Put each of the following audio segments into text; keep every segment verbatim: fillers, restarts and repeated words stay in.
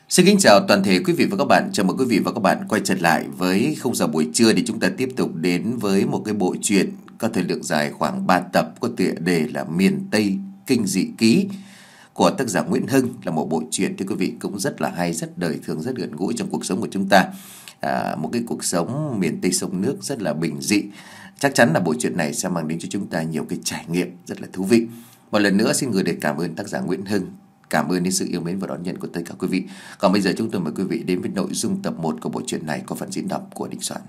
Xin kính chào toàn thể quý vị và các bạn. Chào mừng quý vị và các bạn quay trở lại với khung giờ buổi trưa để chúng ta tiếp tục đến với một cái bộ truyện có thời lượng dài khoảng ba tập, có tựa đề là Miền Tây Kinh Dị Ký của tác giả Nguyễn Hưng. Là một bộ truyện thì quý vị cũng rất là hay, rất đời thường, rất gần gũi trong cuộc sống của chúng ta. À, một cái cuộc sống miền Tây sông nước rất là bình dị. Chắc chắn là bộ truyện này sẽ mang đến cho chúng ta nhiều cái trải nghiệm rất là thú vị. Một lần nữa xin gửi lời cảm ơn tác giả Nguyễn Hưng. Cảm ơn đến sự yêu mến và đón nhận của tất cả quý vị. Còn bây giờ chúng tôi mời quý vị đến với nội dung tập một của bộ truyện này có phần diễn đọc của Đình Soạn.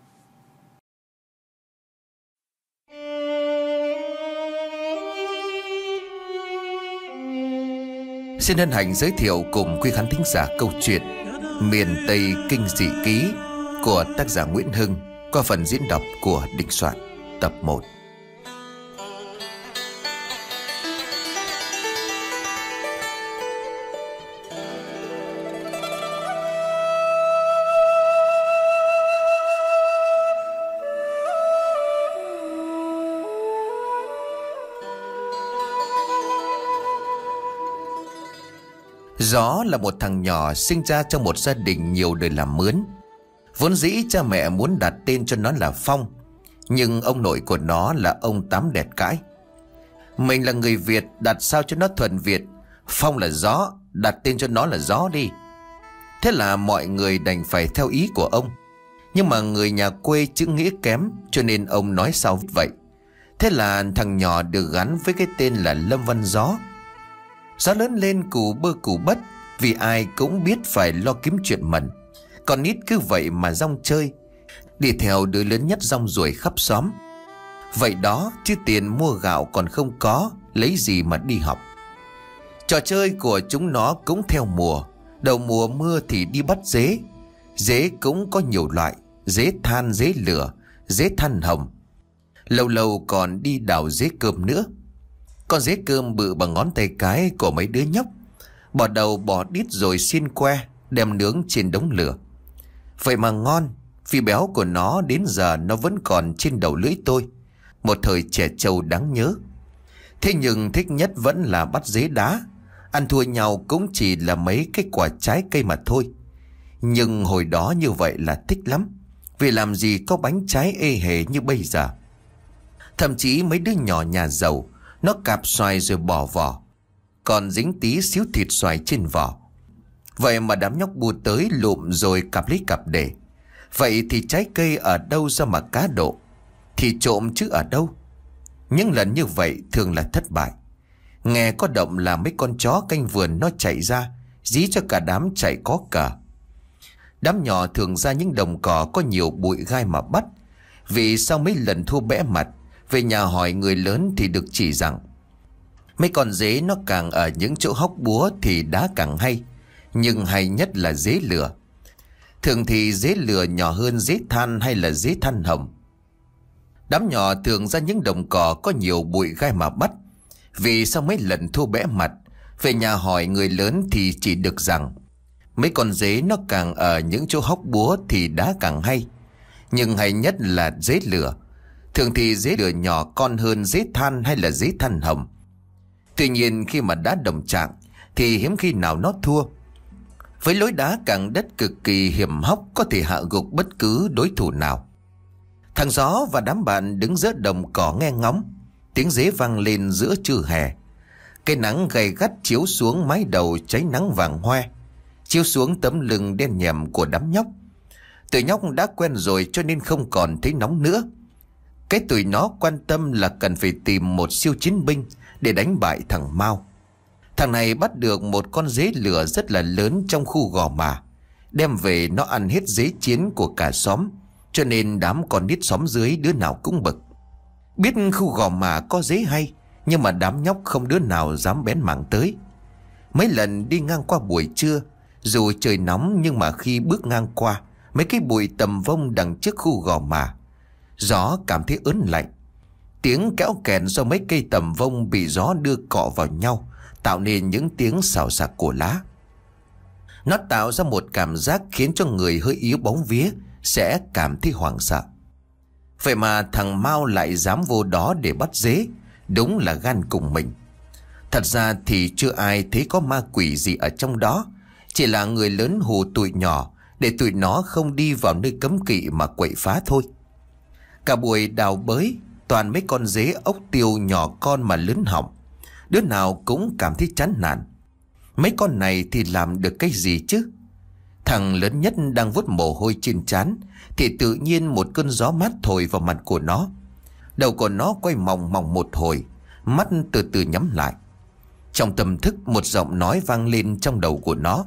Xin hân hạnh giới thiệu cùng quý khán thính giả câu chuyện Miền Tây Kinh Dị Ký của tác giả Nguyễn Hưng qua phần diễn đọc của Đình Soạn, tập một. Gió là một thằng nhỏ sinh ra trong một gia đình nhiều đời làm mướn. Vốn dĩ cha mẹ muốn đặt tên cho nó là Phong, nhưng ông nội của nó là ông Tám đẹt cãi. Mình là người Việt, đặt sao cho nó thuần Việt. Phong là gió, đặt tên cho nó là gió đi. Thế là mọi người đành phải theo ý của ông. Nhưng mà người nhà quê chữ nghĩa kém, cho nên ông nói sao vậy. Thế là thằng nhỏ được gắn với cái tên là Lâm Văn Gió. Gió lớn lên cù bơ cù bất, vì ai cũng biết phải lo kiếm chuyện mần. Còn nít cứ vậy mà rong chơi, đi theo đứa lớn nhất rong ruổi khắp xóm. Vậy đó, chứ tiền mua gạo còn không có, lấy gì mà đi học. Trò chơi của chúng nó cũng theo mùa. Đầu mùa mưa thì đi bắt dế. Dế cũng có nhiều loại, dế than, dế lửa, dế than hồng. Lâu lâu còn đi đào dế cơm nữa. Con dế cơm bự bằng ngón tay cái của mấy đứa nhóc, bỏ đầu bỏ đít rồi xiên que, đem nướng trên đống lửa. Vậy mà ngon, vì béo của nó đến giờ nó vẫn còn trên đầu lưỡi tôi. Một thời trẻ trâu đáng nhớ. Thế nhưng thích nhất vẫn là bắt dế đá. Ăn thua nhau cũng chỉ là mấy cái quả trái cây mà thôi. Nhưng hồi đó như vậy là thích lắm, vì làm gì có bánh trái ê hề như bây giờ. Thậm chí mấy đứa nhỏ nhà giàu, nó cạp xoài rồi bỏ vỏ, còn dính tí xíu thịt xoài trên vỏ. Vậy mà đám nhóc bu tới lụm rồi cạp lấy cạp để. Vậy thì trái cây ở đâu ra mà cá độ? Thì trộm chứ ở đâu? Những lần như vậy thường là thất bại. Nghe có động là mấy con chó canh vườn nó chạy ra, dí cho cả đám chạy có cờ. Đám nhỏ thường ra những đồng cỏ có nhiều bụi gai mà bắt. Vì sau mấy lần thua bẽ mặt, về nhà hỏi người lớn thì được chỉ rằng mấy con dế nó càng ở những chỗ hóc búa thì đá càng hay. Nhưng hay nhất là dế lửa. Thường thì dế lửa nhỏ hơn dế than hay là dế than hồng. Đám nhỏ thường ra những đồng cỏ có nhiều bụi gai mà bắt. Vì sau mấy lần thua bẽ mặt, về nhà hỏi người lớn thì chỉ được rằng mấy con dế nó càng ở những chỗ hóc búa thì đá càng hay. Nhưng hay nhất là dế lửa. Thường thì dế lửa nhỏ con hơn dế than hay là dế than hồng. Tuy nhiên khi mà đá đồng trạng thì hiếm khi nào nó thua. Với lối đá càng đất cực kỳ hiểm hóc, có thể hạ gục bất cứ đối thủ nào. Thằng Gió và đám bạn đứng giữa đồng cỏ nghe ngóng. Tiếng dế vang lên giữa trưa hè. Cây nắng gay gắt chiếu xuống mái đầu cháy nắng vàng hoe, chiếu xuống tấm lưng đen nhèm của đám nhóc. Tụi nhóc đã quen rồi cho nên không còn thấy nóng nữa. Cái tụi nó quan tâm là cần phải tìm một siêu chiến binh để đánh bại thằng Mao. Thằng này bắt được một con dế lửa rất là lớn trong khu Gò Mả, đem về nó ăn hết dế chiến của cả xóm, cho nên đám con nít xóm dưới đứa nào cũng bực. Biết khu Gò Mả có dế hay, nhưng mà đám nhóc không đứa nào dám bén mảng tới. Mấy lần đi ngang qua buổi trưa, dù trời nóng nhưng mà khi bước ngang qua mấy cái bụi tầm vông đằng trước khu Gò Mả, Gió cảm thấy ớn lạnh. Tiếng kéo kẹt do mấy cây tầm vông bị gió đưa cọ vào nhau tạo nên những tiếng xào xạc của lá. Nó tạo ra một cảm giác khiến cho người hơi yếu bóng vía sẽ cảm thấy hoảng sợ. Vậy mà thằng Mao lại dám vô đó để bắt dế, đúng là gan cùng mình. Thật ra thì chưa ai thấy có ma quỷ gì ở trong đó, Chỉ là người lớn hù tụi nhỏ để tụi nó không đi vào nơi cấm kỵ mà quậy phá thôi. Cả buổi đào bới, toàn mấy con dế ốc tiêu nhỏ con mà lớn họng. Đứa nào cũng cảm thấy chán nản. Mấy con này thì làm được cái gì chứ? Thằng lớn nhất đang vuốt mồ hôi trên trán thì tự nhiên một cơn gió mát thổi vào mặt của nó. Đầu của nó quay mòng mòng một hồi, mắt từ từ nhắm lại. Trong tâm thức một giọng nói vang lên trong đầu của nó: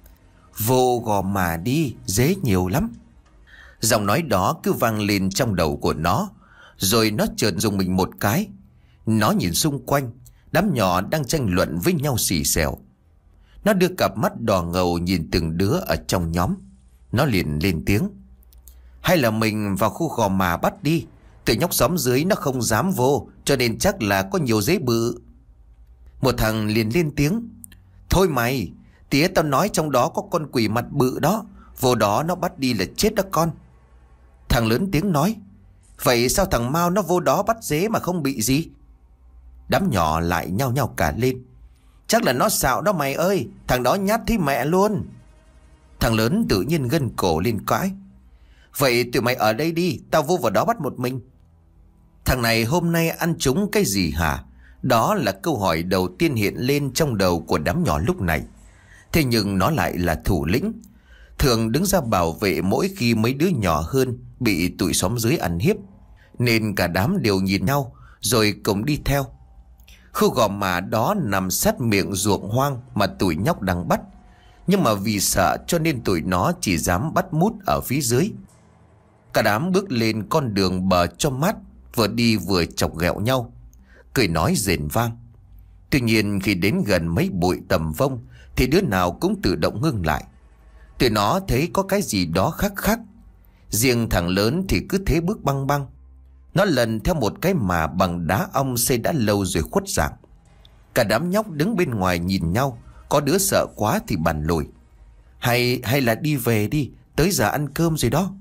"Vô Gò Mà đi, dế nhiều lắm." Giọng nói đó cứ vang lên trong đầu của nó, rồi nó chợt rùng mình một cái. Nó nhìn xung quanh, đám nhỏ đang tranh luận với nhau xì xèo. Nó đưa cặp mắt đỏ ngầu nhìn từng đứa ở trong nhóm. Nó liền lên tiếng: "Hay là mình vào khu Gò Mà bắt đi. Tụi nhóc xóm dưới nó không dám vô, cho nên chắc là có nhiều dế bự." Một thằng liền lên tiếng: "Thôi mày, tía tao nói trong đó có con quỷ mặt bự đó. Vô đó nó bắt đi là chết đó con." Thằng lớn tiếng nói: "Vậy sao thằng Mao nó vô đó bắt dế mà không bị gì?" Đám nhỏ lại nhao nhao cả lên: "Chắc là nó xạo đó mày ơi, thằng đó nhát thấy mẹ luôn." Thằng lớn tự nhiên gân cổ lên cãi: "Vậy tụi mày ở đây đi, tao vô vào đó bắt một mình." Thằng này hôm nay ăn trúng cái gì hả? Đó là câu hỏi đầu tiên hiện lên trong đầu của đám nhỏ lúc này. Thế nhưng nó lại là thủ lĩnh, thường đứng ra bảo vệ mỗi khi mấy đứa nhỏ hơn bị tụi xóm dưới ăn hiếp. Nên cả đám đều nhìn nhau rồi cùng đi theo. Khu Gò Mà đó nằm sát miệng ruộng hoang mà tụi nhóc đang bắt. Nhưng mà vì sợ cho nên tụi nó chỉ dám bắt mút ở phía dưới. Cả đám bước lên con đường bờ cho mát, vừa đi vừa chọc ghẹo nhau, cười nói rền vang. Tuy nhiên khi đến gần mấy bụi tầm vông thì đứa nào cũng tự động ngưng lại. Tụi nó thấy có cái gì đó khác khác. Riêng thằng lớn thì cứ thế bước băng băng. Nó lần theo một cái mà bằng đá ong xây đã lâu rồi khuất dạng. Cả đám nhóc đứng bên ngoài nhìn nhau, có đứa sợ quá thì bàn lùi: Hay hay là đi về đi, tới giờ ăn cơm rồi đó."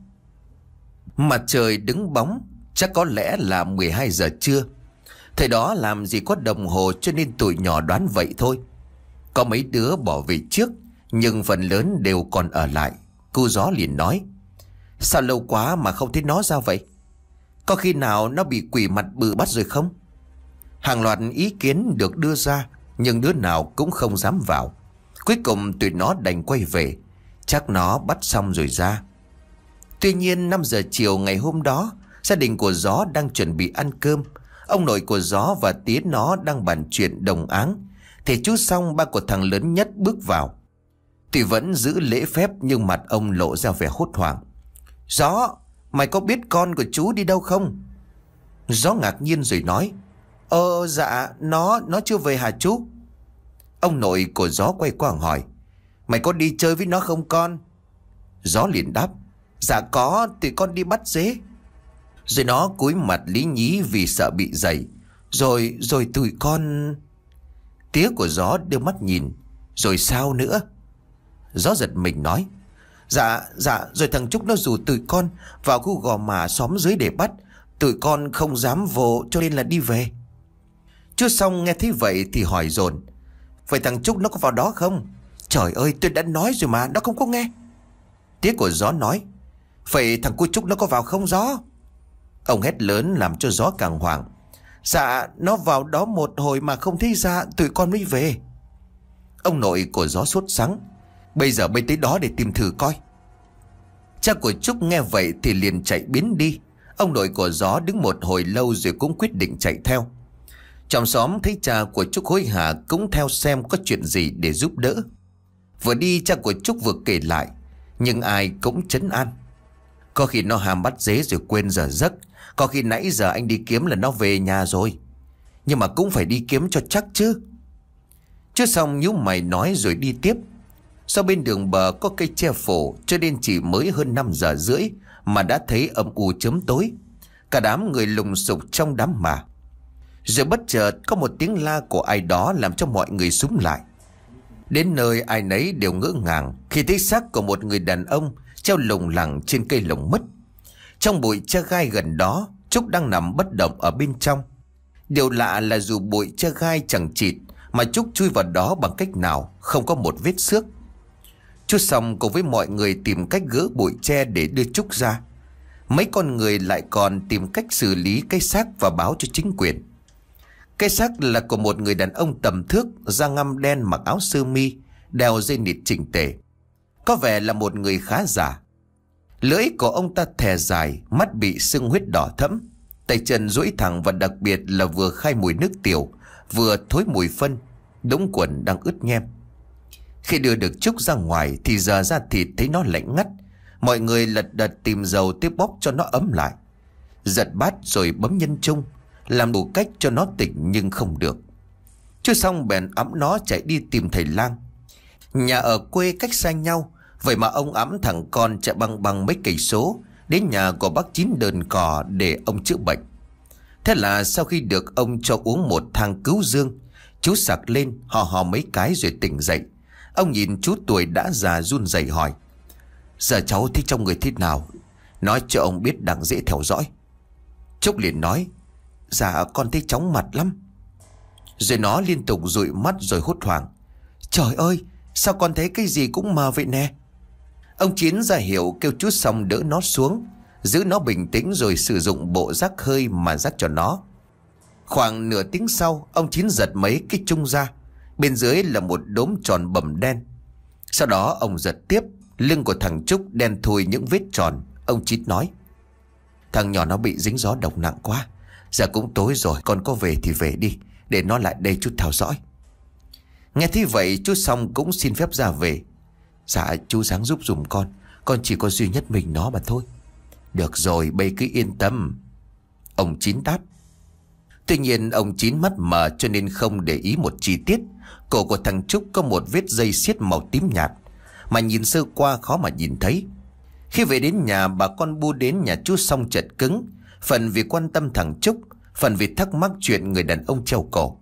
Mặt trời đứng bóng, chắc có lẽ là mười hai giờ trưa. Thời đó làm gì có đồng hồ, cho nên tụi nhỏ đoán vậy thôi. Có mấy đứa bỏ về trước, nhưng phần lớn đều còn ở lại. Cô Gió liền nói: "Sao lâu quá mà không thấy nó ra vậy? Có khi nào nó bị quỷ mặt bự bắt rồi không?" Hàng loạt ý kiến được đưa ra, nhưng đứa nào cũng không dám vào. Cuối cùng tụi nó đành quay về, chắc nó bắt xong rồi ra. Tuy nhiên năm giờ chiều ngày hôm đó, gia đình của Gió đang chuẩn bị ăn cơm. Ông nội của Gió và tía nó đang bàn chuyện đồng áng thì chú Song, ba của thằng lớn nhất, bước vào. Tuy vẫn giữ lễ phép nhưng mặt ông lộ ra vẻ hốt hoảng. "Gió, mày có biết con của chú đi đâu không?" Gió ngạc nhiên rồi nói: Ờ dạ, nó nó chưa về hả chú?" Ông nội của Gió quay qua hỏi: "Mày có đi chơi với nó không con?" Gió liền đáp: "Dạ có, tụi con đi bắt dế." Rồi nó cúi mặt lý nhí vì sợ bị dày. Rồi, rồi tụi con... Tía của Gió đưa mắt nhìn: "Rồi sao nữa?" Gió giật mình nói: Dạ, dạ, rồi thằng Trúc nó rủ tụi con vào khu Gò Mà xóm dưới để bắt. Tụi con không dám vô cho nên là đi về." Chú Song nghe thấy vậy thì hỏi dồn: "Vậy thằng Trúc nó có vào đó không?" "Trời ơi, tôi đã nói rồi mà, nó không có nghe." Tía của Gió nói: "Vậy thằng cu Trúc nó có vào không Gió?" Ông hét lớn làm cho Gió càng hoảng: "Dạ, nó vào đó một hồi mà không thấy ra, tụi con mới về." Ông nội của Gió sốt sắng: "Bây giờ bay tới đó để tìm thử coi." Cha của Trúc nghe vậy thì liền chạy biến đi. Ông nội của Gió đứng một hồi lâu rồi cũng quyết định chạy theo. Trong xóm thấy cha của Trúc hối hả cũng theo xem có chuyện gì để giúp đỡ. Vừa đi cha của Trúc vừa kể lại, nhưng ai cũng trấn an: "Có khi nó ham bắt dế rồi quên giờ giấc. Có khi nãy giờ anh đi kiếm là nó về nhà rồi. Nhưng mà cũng phải đi kiếm cho chắc chứ." Chứ xong nhíu mày nói rồi đi tiếp. Sau bên đường bờ có cây tre phủ, cho nên chỉ mới hơn năm giờ rưỡi mà đã thấy âm u chớm tối. Cả đám người lùng sục trong đám mà. Rồi bất chợt có một tiếng la của ai đó làm cho mọi người súng lại. Đến nơi ai nấy đều ngỡ ngàng khi thấy xác của một người đàn ông treo lủng lẳng trên cây lồng mứt. Trong bụi tre gai gần đó, Trúc đang nằm bất động ở bên trong. Điều lạ là dù bụi tre gai chẳng chịt mà Trúc chui vào đó bằng cách nào không có một vết xước. Chú Song cùng với mọi người tìm cách gỡ bụi tre để đưa Trúc ra. Mấy con người lại còn tìm cách xử lý cái xác và báo cho chính quyền. Cái xác là của một người đàn ông tầm thước, da ngăm đen, mặc áo sơ mi, đeo dây nịt chỉnh tề. Có vẻ là một người khá già. Lưỡi của ông ta thè dài, mắt bị sưng huyết đỏ thẫm, tay chân duỗi thẳng và đặc biệt là vừa khai mùi nước tiểu, vừa thối mùi phân, đống quần đang ướt nhem. Khi đưa được Trúc ra ngoài thì giờ ra thịt thấy nó lạnh ngắt. Mọi người lật đật tìm dầu tiếp bóp cho nó ấm lại. Giật bát rồi bấm nhân trung, làm đủ cách cho nó tỉnh nhưng không được. Chưa xong bèn ẵm nó chạy đi tìm thầy lang. Nhà ở quê cách xa nhau, vậy mà ông ẵm thằng con chạy băng băng mấy cây số đến nhà của bác Chín đờn cò để ông chữa bệnh. Thế là sau khi được ông cho uống một thang cứu dương, chú sặc lên hò hò mấy cái rồi tỉnh dậy. Ông nhìn chú tuổi đã già run rẩy hỏi: "Giờ cháu thấy trong người thế nào? Nói cho ông biết đặng dễ theo dõi." Trúc liền nói: "Dạ con thấy chóng mặt lắm." Rồi nó liên tục dụi mắt rồi hốt hoảng: "Trời ơi, sao con thấy cái gì cũng mờ vậy nè?" Ông Chiến ra hiệu kêu chú xong đỡ nó xuống, giữ nó bình tĩnh rồi sử dụng bộ rắc hơi mà rắc cho nó. Khoảng nửa tiếng sau, ông Chiến giật mấy cái chung ra. Bên dưới là một đốm tròn bầm đen. Sau đó ông giật tiếp. Lưng của thằng Trúc đen thui những vết tròn. Ông Chín nói: "Thằng nhỏ nó bị dính gió độc nặng quá. Giờ cũng tối rồi, con có về thì về đi, để nó lại đây chút theo dõi." Nghe thế vậy chú xong cũng xin phép ra về. "Dạ chú ráng giúp dùm con, con chỉ có duy nhất mình nó mà thôi." "Được rồi, bây cứ yên tâm," ông Chín đáp. Tuy nhiên ông Chín mắt mờ cho nên không để ý một chi tiết. Cổ của thằng Trúc có một vết dây xiết màu tím nhạt, mà nhìn sơ qua khó mà nhìn thấy. Khi về đến nhà, bà con bu đến nhà chú xong chật cứng, phần vì quan tâm thằng Trúc, phần vì thắc mắc chuyện người đàn ông treo cổ.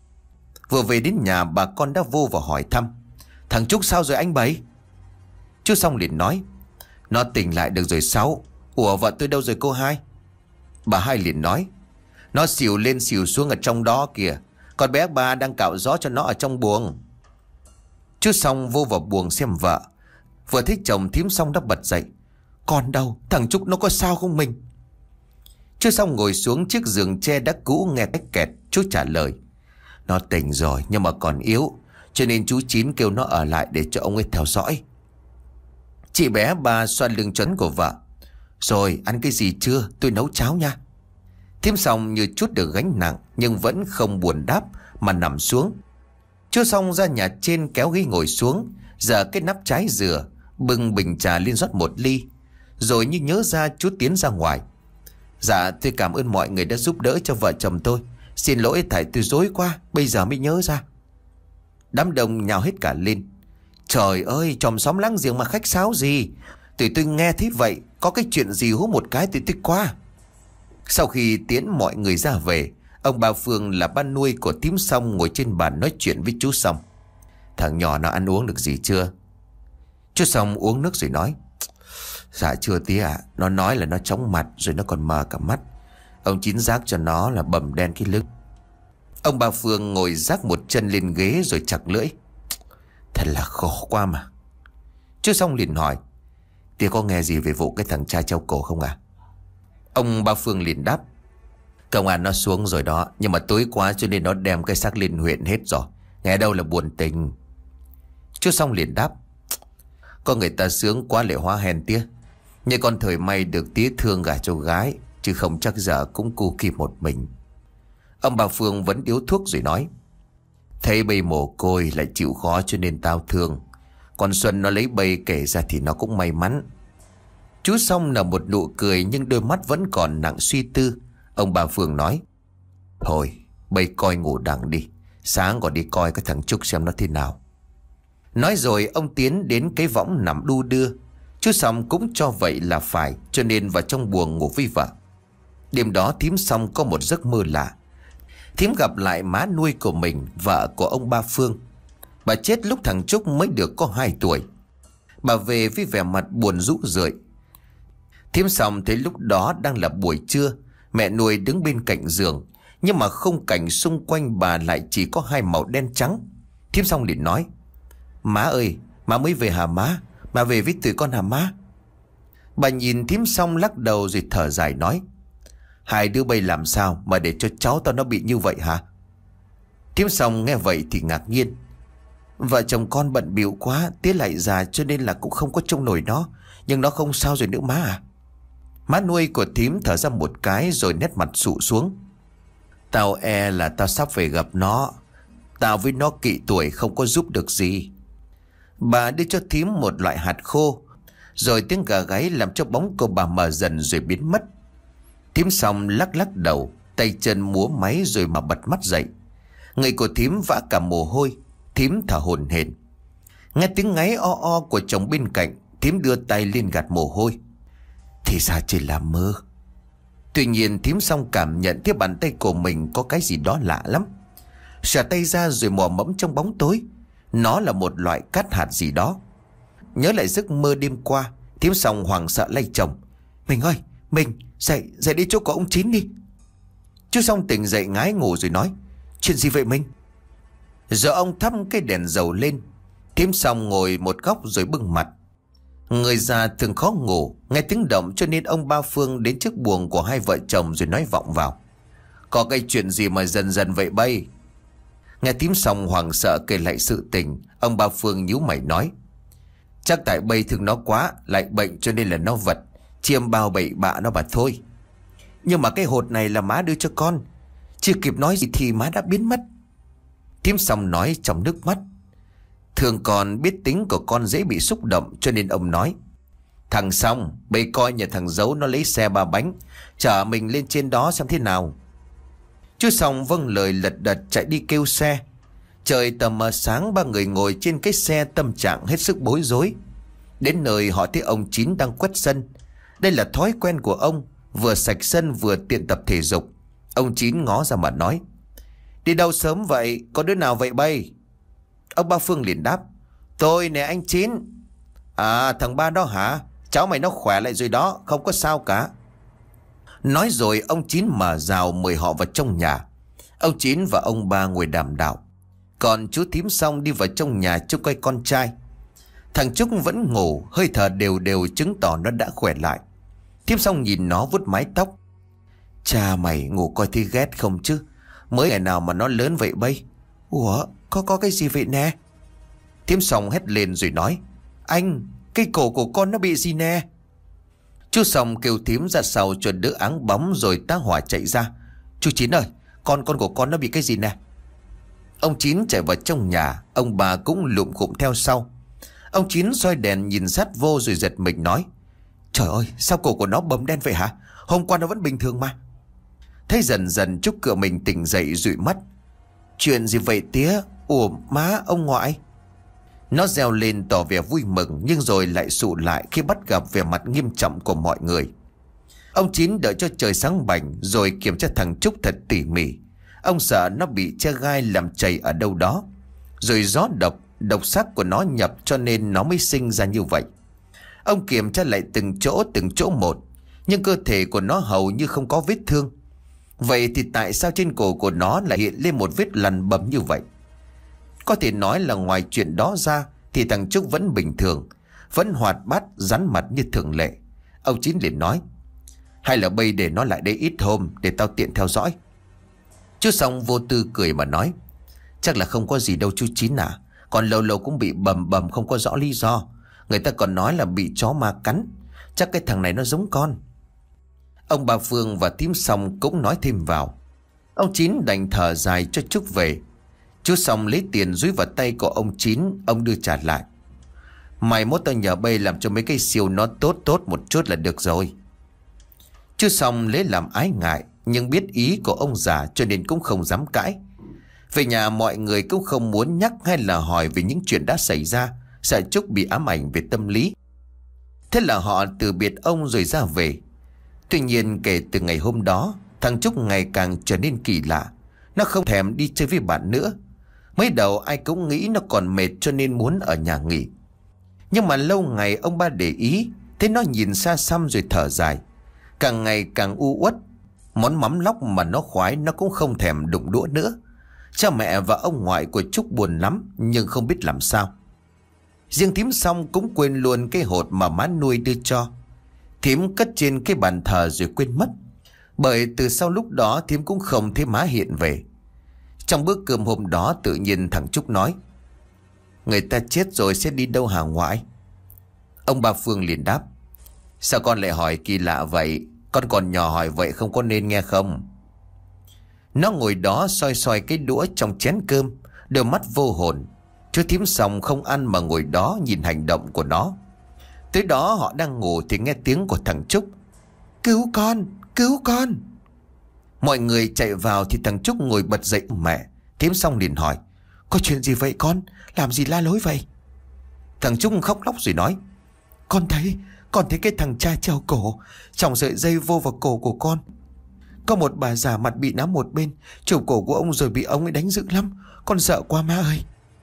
Vừa về đến nhà, bà con đã vô và hỏi thăm: "Thằng Trúc sao rồi anh Bảy?" Chú xong liền nói: "Nó tỉnh lại được rồi Sáu." "Ủa vợ tôi đâu rồi cô Hai?" Bà Hai liền nói: "Nó xỉu lên xỉu xuống ở trong đó kìa. Con bé ba đang cạo gió cho nó ở trong buồng." Chú xong vô vào buồng xem vợ. Vừa thấy chồng thím xong đã bật dậy: "Con đâu? Thằng Trúc nó có sao không mình?" Chú xong ngồi xuống chiếc giường tre đã cũ nghe cách kẹt. Chú trả lời: "Nó tỉnh rồi nhưng mà còn yếu, cho nên chú Chín kêu nó ở lại để cho ông ấy theo dõi." Chị bé bà xoa lưng chấn của vợ: "Rồi ăn cái gì chưa? Tôi nấu cháo nha." Thím xong như chút được gánh nặng nhưng vẫn không buồn đáp mà nằm xuống. Chú xong ra nhà trên kéo ghế ngồi xuống, giở cái nắp trái dừa, bưng bình trà lên rót một ly. Rồi như nhớ ra chú tiến ra ngoài: "Dạ tôi cảm ơn mọi người đã giúp đỡ cho vợ chồng tôi. Xin lỗi tại tôi dối quá, bây giờ mới nhớ ra." Đám đông nhào hết cả lên: "Trời ơi, chòm xóm láng giềng mà khách sáo gì? Tụi tôi nghe thấy vậy, có cái chuyện gì hú một cái thì tôi qua." Sau khi tiễn mọi người ra về, ông bà Phương là ba nuôi của thím xong ngồi trên bàn nói chuyện với chú xong: "Thằng nhỏ nó ăn uống được gì chưa?" Chú xong uống nước rồi nói: "Dạ chưa tía ạ. Nó nói là nó chóng mặt rồi nó còn mờ cả mắt. Ông Chín rác cho nó là bầm đen cái lưng." Ông bà Phương ngồi rác một chân lên ghế rồi chặt lưỡi: "Thật là khổ quá mà." Chú xong liền hỏi: "Tía có nghe gì về vụ cái thằng trai treo cổ không à?" Ông bà Phương liền đáp: "Công an nó xuống rồi đó, nhưng mà tối quá cho nên nó đem cái xác lên huyện hết rồi. Nghe đâu là buồn tình." Chú xong liền đáp: "Có người ta sướng quá lại hóa hèn tía. Như con thời may được tía thương gả cho gái, chứ không chắc giờ cũng cu kìm một mình." Ông bà Phương vẫn điếu thuốc rồi nói: "Thấy bầy mồ côi lại chịu khó cho nên tao thương. Còn Xuân nó lấy bầy kể ra thì nó cũng may mắn." Chú xong nở một nụ cười nhưng đôi mắt vẫn còn nặng suy tư. Ông bà Phương nói: "Thôi bầy coi ngủ đặng đi, sáng còn đi coi cái thằng Trúc xem nó thế nào." Nói rồi ông tiến đến cái võng nằm đu đưa. Chú xong cũng cho vậy là phải, cho nên vào trong buồng ngủ với vợ. Đêm đó thím xong có một giấc mơ lạ. Thím gặp lại má nuôi của mình, vợ của ông ba Phương. Bà chết lúc thằng Trúc mới được có hai tuổi. Bà về với vẻ mặt buồn rũ rượi. Thím xong thấy lúc đó đang là buổi trưa, mẹ nuôi đứng bên cạnh giường, nhưng mà khung cảnh xung quanh bà lại chỉ có hai màu đen trắng. Thím xong liền nói: "Má ơi, Má mới về hả má? Má về với tụi con hả má? Bà nhìn thím xong lắc đầu rồi thở dài nói: Hai đứa bay làm sao mà để cho cháu tao nó bị như vậy hả? Thím xong nghe vậy thì ngạc nhiên: Vợ chồng con bận bịu quá, tía lại già cho nên là cũng không có trông nổi nó. Nhưng nó không sao rồi nữa má à? Má nuôi của thím thở ra một cái rồi nét mặt sụ xuống: Tao e là tao sắp phải gặp nó. Tao với nó kỵ tuổi không có giúp được gì. Bà đưa cho thím một loại hạt khô, rồi tiếng gà gáy làm cho bóng của bà mờ dần rồi biến mất. Thím xong lắc lắc đầu, tay chân múa máy rồi mà bật mắt dậy. Người của thím vã cả mồ hôi. Thím thở hổn hển. Nghe tiếng ngáy o o của chồng bên cạnh, thím đưa tay lên gạt mồ hôi. Thì ra chỉ là mơ. Tuy nhiên thím xong cảm nhận thấy bàn tay của mình có cái gì đó lạ lắm. Xả tay ra rồi mò mẫm trong bóng tối. Nó là một loại cát hạt gì đó. Nhớ lại giấc mơ đêm qua, thím xong hoảng sợ lay chồng: Mình ơi, mình dậy, dậy đi chỗ của ông Chín đi. Chú xong tỉnh dậy ngái ngủ rồi nói: Chuyện gì vậy mình? Giờ ông thắp cái đèn dầu lên. Thím xong ngồi một góc rồi bưng mặt. Người già thường khó ngủ, nghe tiếng động cho nên ông Ba Phương đến trước buồng của hai vợ chồng rồi nói vọng vào: Có cái chuyện gì mà dần dần vậy bay? Nghe thím xong hoảng sợ kể lại sự tình. Ông Ba Phương nhíu mày nói: Chắc tại bay thương nó quá, lại bệnh cho nên là nó vật chiêm bao bậy bạ nó bà thôi. Nhưng mà cái hột này là má đưa cho con. Chưa kịp nói gì thì má đã biến mất. Thím xong nói trong nước mắt: Thường còn biết tính của con dễ bị xúc động, cho nên ông nói: Thằng Xong, bây coi nhà thằng Dấu nó lấy xe ba bánh chở mình lên trên đó xem thế nào. Chú Xong vâng lời lật đật chạy đi kêu xe. Trời tầm mờ sáng, ba người ngồi trên cái xe tâm trạng hết sức bối rối. Đến nơi họ thấy ông Chín đang quét sân. Đây là thói quen của ông, vừa sạch sân vừa tiện tập thể dục. Ông Chín ngó ra mà nói: Đi đâu sớm vậy? Có đứa nào vậy bay? Ông Ba Phương liền đáp: Tôi nè anh Chín. À, thằng Ba đó hả? Cháu mày nó khỏe lại rồi đó, không có sao cả. Nói rồi ông Chín mở rào mời họ vào trong nhà. Ông Chín và ông Ba ngồi đàm đạo. Còn chú Thím xong đi vào trong nhà trông coi con trai. Thằng Trúc vẫn ngủ, hơi thở đều đều chứng tỏ nó đã khỏe lại. Thím xong nhìn nó vuốt mái tóc: Cha mày ngủ coi thấy ghét không chứ? Mới ngày nào mà nó lớn vậy bay? Ủa, có có cái gì vậy nè? Thím xong hét lên rồi nói: Anh, cái cổ của con nó bị gì nè? Chú xong kêu thím ra sau cho đỡ áng bóng rồi tá hỏa chạy ra: Chú Chín ơi, con con của con nó bị cái gì nè? Ông Chín chạy vào trong nhà. Ông bà cũng lụm khụm theo sau. Ông Chín soi đèn nhìn sát vô rồi giật mình nói: Trời ơi, sao cổ của nó bầm đen vậy hả? Hôm qua nó vẫn bình thường mà. Thấy dần dần Trúc cửa mình tỉnh dậy dụi mắt: Chuyện gì vậy tía? Ủa má, ông ngoại? Nó reo lên tỏ vẻ vui mừng, nhưng rồi lại sụ lại khi bắt gặp vẻ mặt nghiêm trọng của mọi người. Ông Chín đợi cho trời sáng bảnh rồi kiểm tra thằng Trúc thật tỉ mỉ. Ông sợ nó bị che gai làm chảy ở đâu đó, rồi gió độc, độc sắc của nó nhập cho nên nó mới sinh ra như vậy. Ông kiểm tra lại từng chỗ từng chỗ một, nhưng cơ thể của nó hầu như không có vết thương. Vậy thì tại sao trên cổ của nó lại hiện lên một vết lằn bầm như vậy? Có thể nói là ngoài chuyện đó ra thì thằng Trúc vẫn bình thường, vẫn hoạt bát rắn mặt như thường lệ. Ông Chín liền nói: Hay là bây để nó lại đây ít hôm để tao tiện theo dõi. Chú Xong vô tư cười mà nói: Chắc là không có gì đâu chú Chín à. Còn lâu lâu cũng bị bầm bầm không có rõ lý do. Người ta còn nói là bị chó ma cắn. Chắc cái thằng này nó giống con. Ông Ba Phương và Thím Xong cũng nói thêm vào. Ông Chín đành thở dài cho Trúc về. Chú Xong lấy tiền dúi vào tay của ông Chín. Ông đưa trả lại: Mày mốt tao nhờ bây làm cho mấy cái siêu nó tốt tốt một chút là được rồi. Chú Xong lấy làm ái ngại, nhưng biết ý của ông già cho nên cũng không dám cãi. Về nhà mọi người cũng không muốn nhắc hay là hỏi về những chuyện đã xảy ra, sợ Trúc bị ám ảnh về tâm lý. Thế là họ từ biệt ông rồi ra về. Tuy nhiên kể từ ngày hôm đó, thằng Trúc ngày càng trở nên kỳ lạ. Nó không thèm đi chơi với bạn nữa. Mới đầu ai cũng nghĩ nó còn mệt cho nên muốn ở nhà nghỉ. Nhưng mà lâu ngày ông ba để ý, thấy nó nhìn xa xăm rồi thở dài. Càng ngày càng u uất. Món mắm lóc mà nó khoái nó cũng không thèm đụng đũa nữa. Cha mẹ và ông ngoại của Trúc buồn lắm, nhưng không biết làm sao. Riêng thím xong cũng quên luôn cái hột mà má nuôi đưa cho. Thím cất trên cái bàn thờ rồi quên mất. Bởi từ sau lúc đó thím cũng không thấy má hiện về. Trong bữa cơm hôm đó tự nhiên thằng Trúc nói: người ta chết rồi sẽ đi đâu hả ngoại? Ông bà Phương liền đáp: sao con lại hỏi kỳ lạ vậy? Con còn nhỏ hỏi vậy không có nên nghe không? Nó ngồi đó soi soi cái đũa trong chén cơm, đôi mắt vô hồn. Chú thím xong không ăn mà ngồi đó nhìn hành động của nó. Tới đó họ đang ngủ thì nghe tiếng của thằng Trúc: cứu con, cứu con. Mọi người chạy vào thì thằng Trúc ngồi bật dậy. Mẹ! Thím xong liền hỏi: có chuyện gì vậy con? Làm gì la lối vậy? Thằng Trúc khóc lóc rồi nói: con thấy, con thấy cái thằng cha treo cổ, chòng sợi dây vô vào cổ của con. Có một bà già mặt bị nám một bên, chụp cổ của ông rồi bị ông ấy đánh dữ lắm. Con sợ quá má ơi.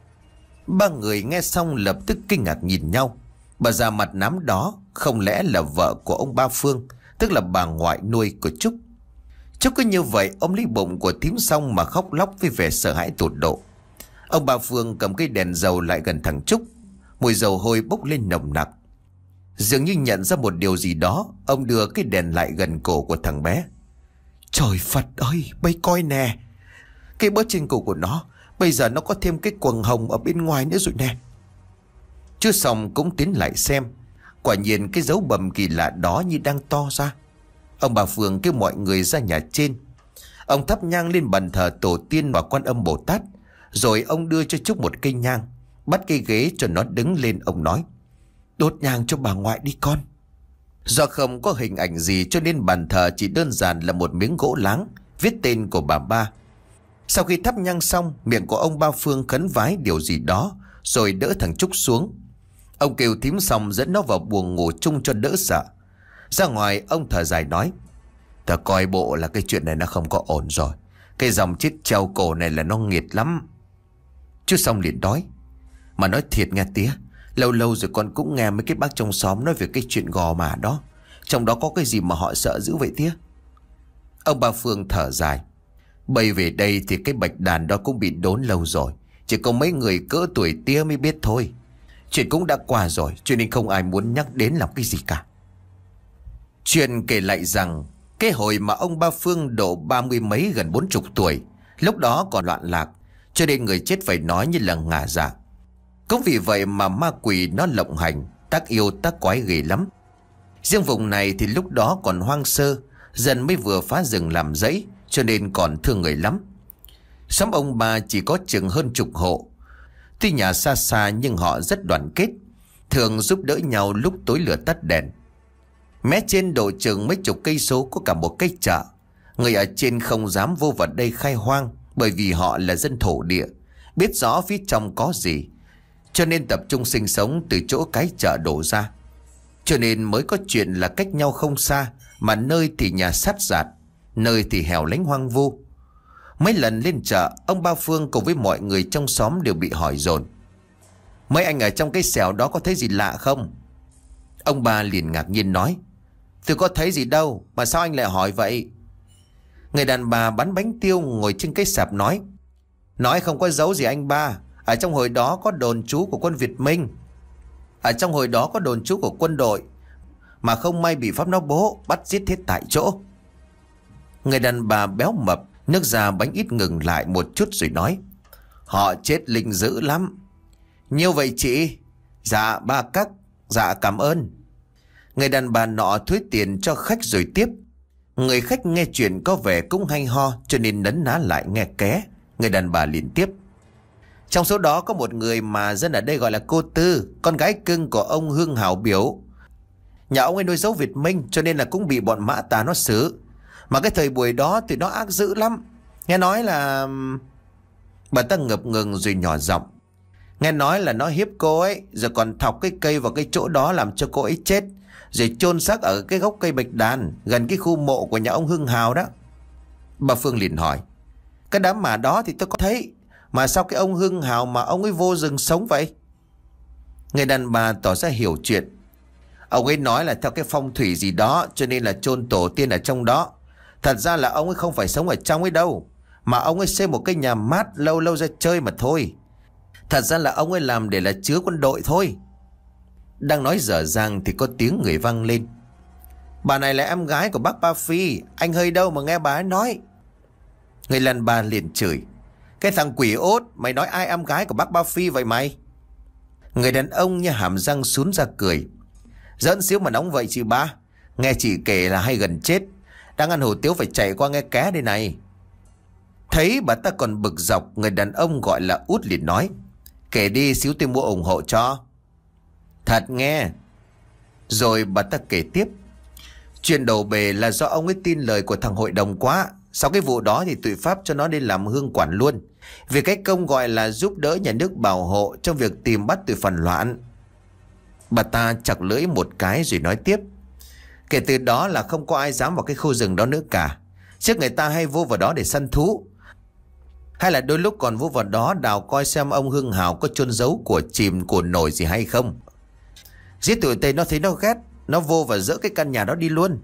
Ba người nghe xong lập tức kinh ngạc nhìn nhau. Bà già mặt nám đó không lẽ là vợ của ông Ba Phương, tức là bà ngoại nuôi của Trúc. Trúc cứ như vậy ôm lấy bụng của thím xong mà khóc lóc với vẻ sợ hãi tột độ. Ông Ba Phương cầm cái đèn dầu lại gần thằng Trúc. Mùi dầu hôi bốc lên nồng nặc. Dường như nhận ra một điều gì đó, ông đưa cái đèn lại gần cổ của thằng bé. Trời Phật ơi, bây coi nè, cái bớt trên cổ của nó, bây giờ nó có thêm cái quầng hồng ở bên ngoài nữa rồi nè. Chú xong cũng tiến lại xem. Quả nhiên cái dấu bầm kỳ lạ đó như đang to ra. Ông Bà Phương kêu mọi người ra nhà trên. Ông thắp nhang lên bàn thờ tổ tiên và Quan Âm Bồ Tát. Rồi ông đưa cho Trúc một cây nhang, bắt cây ghế cho nó đứng lên. Ông nói: đốt nhang cho bà ngoại đi con. Do không có hình ảnh gì cho nên bàn thờ chỉ đơn giản là một miếng gỗ láng viết tên của bà Ba. Sau khi thắp nhang xong, miệng của ông Ba Phương khấn vái điều gì đó rồi đỡ thằng Trúc xuống. Ông kêu thím xong dẫn nó vào buồng ngủ chung cho đỡ sợ. Ra ngoài ông thở dài nói: ta coi bộ là cái chuyện này nó không có ổn rồi. Cái dòng chết treo cổ này là nó nghiệt lắm. Chú xong liền nói: mà nói thiệt nghe tía, lâu lâu rồi con cũng nghe mấy cái bác trong xóm nói về cái chuyện gò mả đó. Trong đó có cái gì mà họ sợ dữ vậy tía? Ông Ba Phương thở dài: bây về đây thì cái bạch đàn đó cũng bị đốn lâu rồi. Chỉ có mấy người cỡ tuổi tía mới biết thôi. Chuyện cũng đã qua rồi, cho nên không ai muốn nhắc đến làm cái gì cả. Chuyện kể lại rằng cái hồi mà ông Ba Phương độ ba mươi mấy gần bốn chục tuổi, lúc đó còn loạn lạc, cho nên người chết phải nói như là ngả dạ. Cũng vì vậy mà ma quỷ nó lộng hành, tác yêu tác quái ghê lắm. Riêng vùng này thì lúc đó còn hoang sơ, dân mới vừa phá rừng làm rẫy, cho nên còn thương người lắm. Xóm ông Ba chỉ có chừng hơn chục hộ. Tuy nhà xa xa nhưng họ rất đoàn kết, thường giúp đỡ nhau lúc tối lửa tắt đèn. Mé trên độ chừng mấy chục cây số có cả một cái chợ. Người ở trên không dám vô vào đây khai hoang, bởi vì họ là dân thổ địa, biết rõ phía trong có gì, cho nên tập trung sinh sống từ chỗ cái chợ đổ ra. Cho nên mới có chuyện là cách nhau không xa, mà nơi thì nhà sát giạt, nơi thì hẻo lánh hoang vu. Mấy lần lên chợ, ông Ba Phương cùng với mọi người trong xóm đều bị hỏi dồn: mấy anh ở trong cái xẻo đó có thấy gì lạ không? Ông Ba liền ngạc nhiên nói: tôi có thấy gì đâu, mà sao anh lại hỏi vậy? Người đàn bà bán bánh tiêu ngồi trên cái sạp nói: nói không có giấu gì anh Ba. Ở trong hồi đó có đồn trú của quân Việt Minh. Ở trong hồi đó có đồn trú của quân đội, mà không may bị Pháp nó bố bắt giết hết tại chỗ. Người đàn bà béo mập nước ra bánh ít ngừng lại một chút rồi nói: họ chết linh dữ lắm. Nhiêu vậy chị? Dạ ba cắc. Dạ cảm ơn. Người đàn bà nọ thuế tiền cho khách rồi tiếp. Người khách nghe chuyện có vẻ cũng hay ho, cho nên nấn ná lại nghe ké. Người đàn bà liền tiếp: trong số đó có một người mà dân ở đây gọi là cô Tư, con gái cưng của ông Hương Hảo Biểu. Nhà ông ấy nuôi dấu Việt Minh, cho nên là cũng bị bọn mã tà nó xử. Mà cái thời buổi đó thì nó ác dữ lắm. Nghe nói là... Bà ta ngập ngừng rồi nhỏ giọng: nghe nói là nó hiếp cô ấy, rồi còn thọc cái cây vào cái chỗ đó làm cho cô ấy chết, rồi chôn xác ở cái gốc cây bạch đàn gần cái khu mộ của nhà ông Hưng Hào đó. Bà Phương liền hỏi: cái đám mà đó thì tôi có thấy, mà sao cái ông Hưng Hào mà ông ấy vô rừng sống vậy? Người đàn bà tỏ ra hiểu chuyện: ông ấy nói là theo cái phong thủy gì đó, cho nên là chôn tổ tiên ở trong đó. Thật ra là ông ấy không phải sống ở trong ấy đâu, mà ông ấy xây một cái nhà mát lâu lâu ra chơi mà thôi. Thật ra là ông ấy làm để là chứa quân đội thôi. Đang nói dở dang thì có tiếng người vang lên. Bà này là em gái của bác Ba Phi. Anh hơi đâu mà nghe bà ấy nói. Người lần bà liền chửi. Cái thằng quỷ ốt, mày nói ai em gái của bác Ba Phi vậy mày? Người đàn ông như hàm răng sún ra cười. Giỡn xíu mà nóng vậy chị ba. Nghe chị kể là hay gần chết. Đang ăn hủ tiếu phải chạy qua nghe ké đây này. Thấy bà ta còn bực dọc, người đàn ông gọi là Út liền nói. Kể đi xíu tôi mua ủng hộ cho. Thật nghe. Rồi bà ta kể tiếp. Chuyện đổ bể là do ông ấy tin lời của thằng hội đồng quá. Sau cái vụ đó thì tụi Pháp cho nó đi làm hương quản luôn. Vì cái công gọi là giúp đỡ nhà nước bảo hộ trong việc tìm bắt tụi phản loạn. Bà ta chặt lưỡi một cái rồi nói tiếp. Kể từ đó là không có ai dám vào cái khu rừng đó nữa cả. Trước người ta hay vô vào đó để săn thú. Hay là đôi lúc còn vô vào đó đào coi xem ông Hưng Hào có chôn giấu của chìm của nổi gì hay không. Giết tụi Tây nó thấy nó ghét, nó vô và dỡ cái căn nhà đó đi luôn.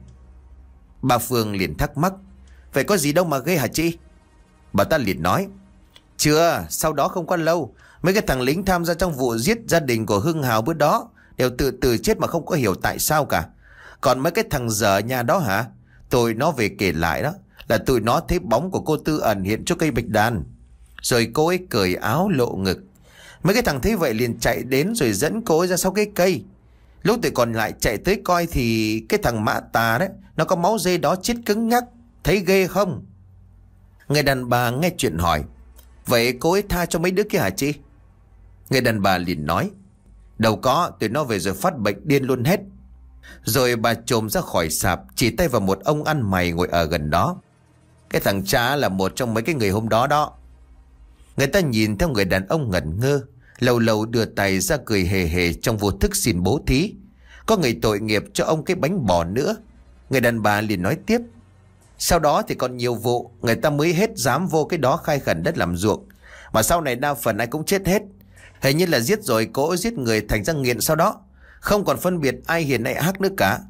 Bà Phương liền thắc mắc. Vậy có gì đâu mà ghê hả chị? Bà ta liền nói. Chưa, sau đó không có lâu, mấy cái thằng lính tham gia trong vụ giết gia đình của Hưng Hào bữa đó đều tự tử chết mà không có hiểu tại sao cả. Còn mấy cái thằng dở nhà đó hả? Tụi nó về kể lại đó là tụi nó thấy bóng của cô Tư ẩn hiện chỗ cây bạch đàn. Rồi cô ấy cởi áo lộ ngực. Mấy cái thằng thấy vậy liền chạy đến rồi dẫn cô ấy ra sau cái cây. Lúc tụi còn lại chạy tới coi thì cái thằng Mã Tà đấy, nó có máu dê đó chết cứng nhắc. Thấy ghê không? Người đàn bà nghe chuyện hỏi. Vậy cô ấy tha cho mấy đứa kia hả chị? Người đàn bà liền nói. Đâu có, tụi nó về rồi phát bệnh điên luôn hết. Rồi bà trồm ra khỏi sạp, chỉ tay vào một ông ăn mày ngồi ở gần đó. Cái thằng cha là một trong mấy cái người hôm đó đó. Người ta nhìn theo người đàn ông ngẩn ngơ, lâu lâu đưa tay ra cười hề hề trong vô thức xin bố thí. Có người tội nghiệp cho ông cái bánh bò nữa. Người đàn bà liền nói tiếp. Sau đó thì còn nhiều vụ, người ta mới hết dám vô cái đó khai khẩn đất làm ruộng. Mà sau này đa phần ai cũng chết hết. Hình như là giết rồi cố giết người thành ra nghiện sau đó. Không còn phân biệt ai hiền ai ác nữa cả.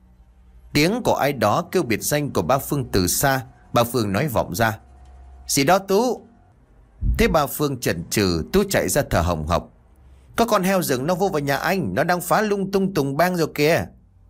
Tiếng của ai đó kêu biệt danh của ba Phương từ xa. Bà Phương nói vọng ra. Gì đó Tú? Thế bà Phương chần chừ, Tú chạy ra thở hồng hộc. Có con heo rừng nó vô vào nhà anh, nó đang phá lung tung tùng bang rồi kìa.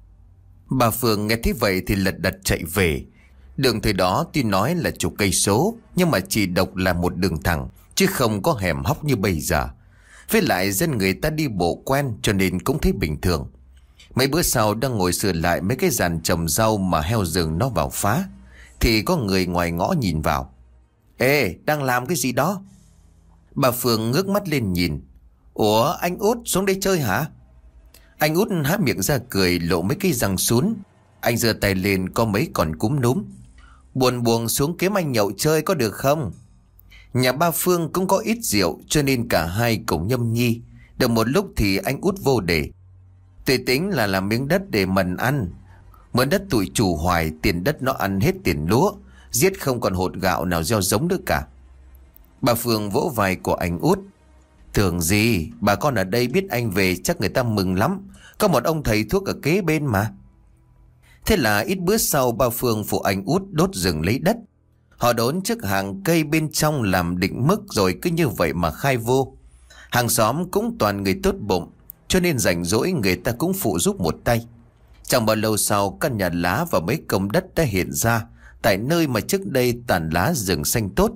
Bà Phương nghe thấy vậy thì lật đật chạy về. Đường thời đó tuy nói là chục cây số, nhưng mà chỉ độc là một đường thẳng, chứ không có hẻm hóc như bây giờ. Với lại dân người ta đi bộ quen cho nên cũng thấy bình thường. Mấy bữa sau đang ngồi sửa lại mấy cái giàn trồng rau mà heo rừng nó vào phá, thì có người ngoài ngõ nhìn vào. Ê, đang làm cái gì đó? Bà Phương ngước mắt lên nhìn. Ủa, anh Út xuống đây chơi hả? Anh Út há miệng ra cười lộ mấy cái răng sún. Anh giơ tay lên có mấy còn cúm núm. Buồn buồn xuống kiếm anh nhậu chơi có được không? Nhà ba Phương cũng có ít rượu cho nên cả hai cùng nhâm nhi. Được một lúc thì anh Út vô đề. Tùy tính là làm miếng đất để mần ăn. Mượn đất tụi chủ hoài, tiền đất nó ăn hết tiền lúa, giết không còn hột gạo nào gieo giống nữa cả. Bà Phương vỗ vai của anh Út. Tưởng gì, bà con ở đây biết anh về chắc người ta mừng lắm. Có một ông thầy thuốc ở kế bên mà. Thế là ít bữa sau bà Phương phụ anh Út đốt rừng lấy đất. Họ đốn trước hàng cây bên trong làm định mức rồi cứ như vậy mà khai vô. Hàng xóm cũng toàn người tốt bụng, cho nên rảnh rỗi người ta cũng phụ giúp một tay. Chẳng bao lâu sau căn nhà lá và mấy công đất đã hiện ra tại nơi mà trước đây tàn lá rừng xanh tốt.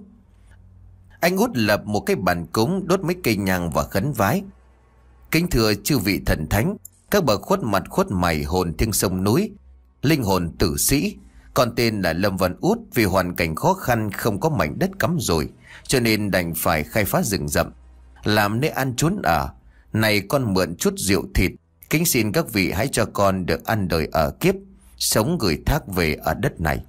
Anh Út lập một cái bàn cúng, đốt mấy cây nhang và khấn vái. Kính thưa chư vị thần thánh, các bậc khuất mặt khuất mày hồn thiêng sông núi, linh hồn tử sĩ. Con tên là Lâm Văn Út, vì hoàn cảnh khó khăn không có mảnh đất cắm dùi, cho nên đành phải khai phá rừng rậm, làm nơi ăn trốn ở. Này con mượn chút rượu thịt, kính xin các vị hãy cho con được ăn đời ở kiếp, sống gửi thác về ở đất này.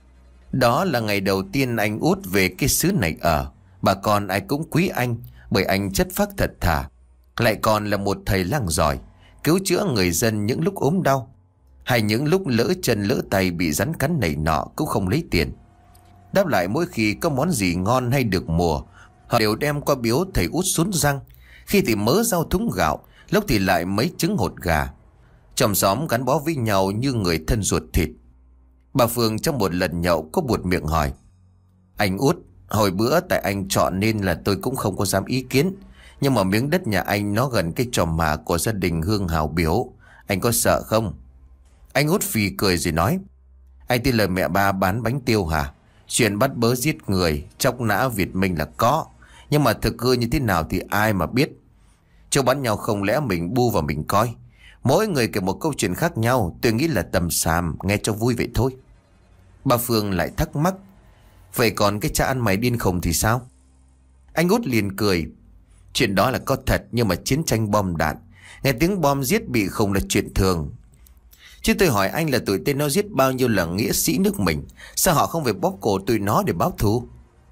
Đó là ngày đầu tiên anh Út về cái xứ này ở. Bà con ai cũng quý anh, bởi anh chất phác thật thà, lại còn là một thầy lang giỏi, cứu chữa người dân những lúc ốm đau, hay những lúc lỡ chân lỡ tay bị rắn cắn này nọ cũng không lấy tiền. Đáp lại mỗi khi có món gì ngon hay được mùa, họ đều đem qua biếu thầy Út sún răng. Khi thì mớ rau thúng gạo, lúc thì lại mấy trứng hột gà. Chòm xóm gắn bó với nhau như người thân ruột thịt. Bà Phương trong một lần nhậu có buột miệng hỏi. Anh Út, hồi bữa tại anh chọn nên là tôi cũng không có dám ý kiến. Nhưng mà miếng đất nhà anh nó gần cái tròm mả của gia đình Hương Hào Biểu. Anh có sợ không? Anh Út phì cười rồi nói: Anh tin lời mẹ ba bán bánh tiêu hả? Chuyện bắt bớ giết người, chóc nã Việt Minh là có, nhưng mà thực hư như thế nào thì ai mà biết. Châu bắn nhau không lẽ mình bu vào mình coi. Mỗi người kể một câu chuyện khác nhau. Tôi nghĩ là tầm xàm, nghe cho vui vậy thôi. Bà Phương lại thắc mắc: Vậy còn cái cha ăn mày điên khùng thì sao? Anh Út liền cười: Chuyện đó là có thật, nhưng mà chiến tranh bom đạn, nghe tiếng bom giết bị khùng là chuyện thường. Chứ tôi hỏi anh là tụi tên nó giết bao nhiêu là nghĩa sĩ nước mình, sao họ không phải bóp cổ tụi nó để báo thù?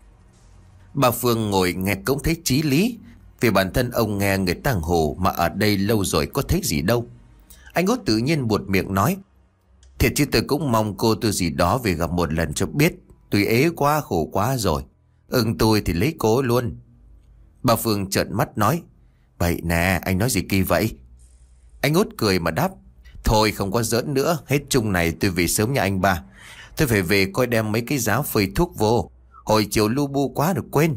Bà Phương ngồi nghe cũng thấy chí lý, vì bản thân ông nghe người ta hồ mà ở đây lâu rồi có thấy gì đâu. Anh Út tự nhiên buột miệng nói: Thiệt chứ tôi cũng mong cô tôi gì đó về gặp một lần cho biết. Tôi ế quá, khổ quá rồi. Ưng tôi thì lấy cố luôn. Bà Phương trợn mắt nói: Vậy nè, anh nói gì kỳ vậy? Anh Út cười mà đáp: Thôi không có giỡn nữa, hết chung này tôi về sớm nha anh ba. Tôi phải về coi đem mấy cái giá phơi thuốc vô, hồi chiều lu bu quá được quên.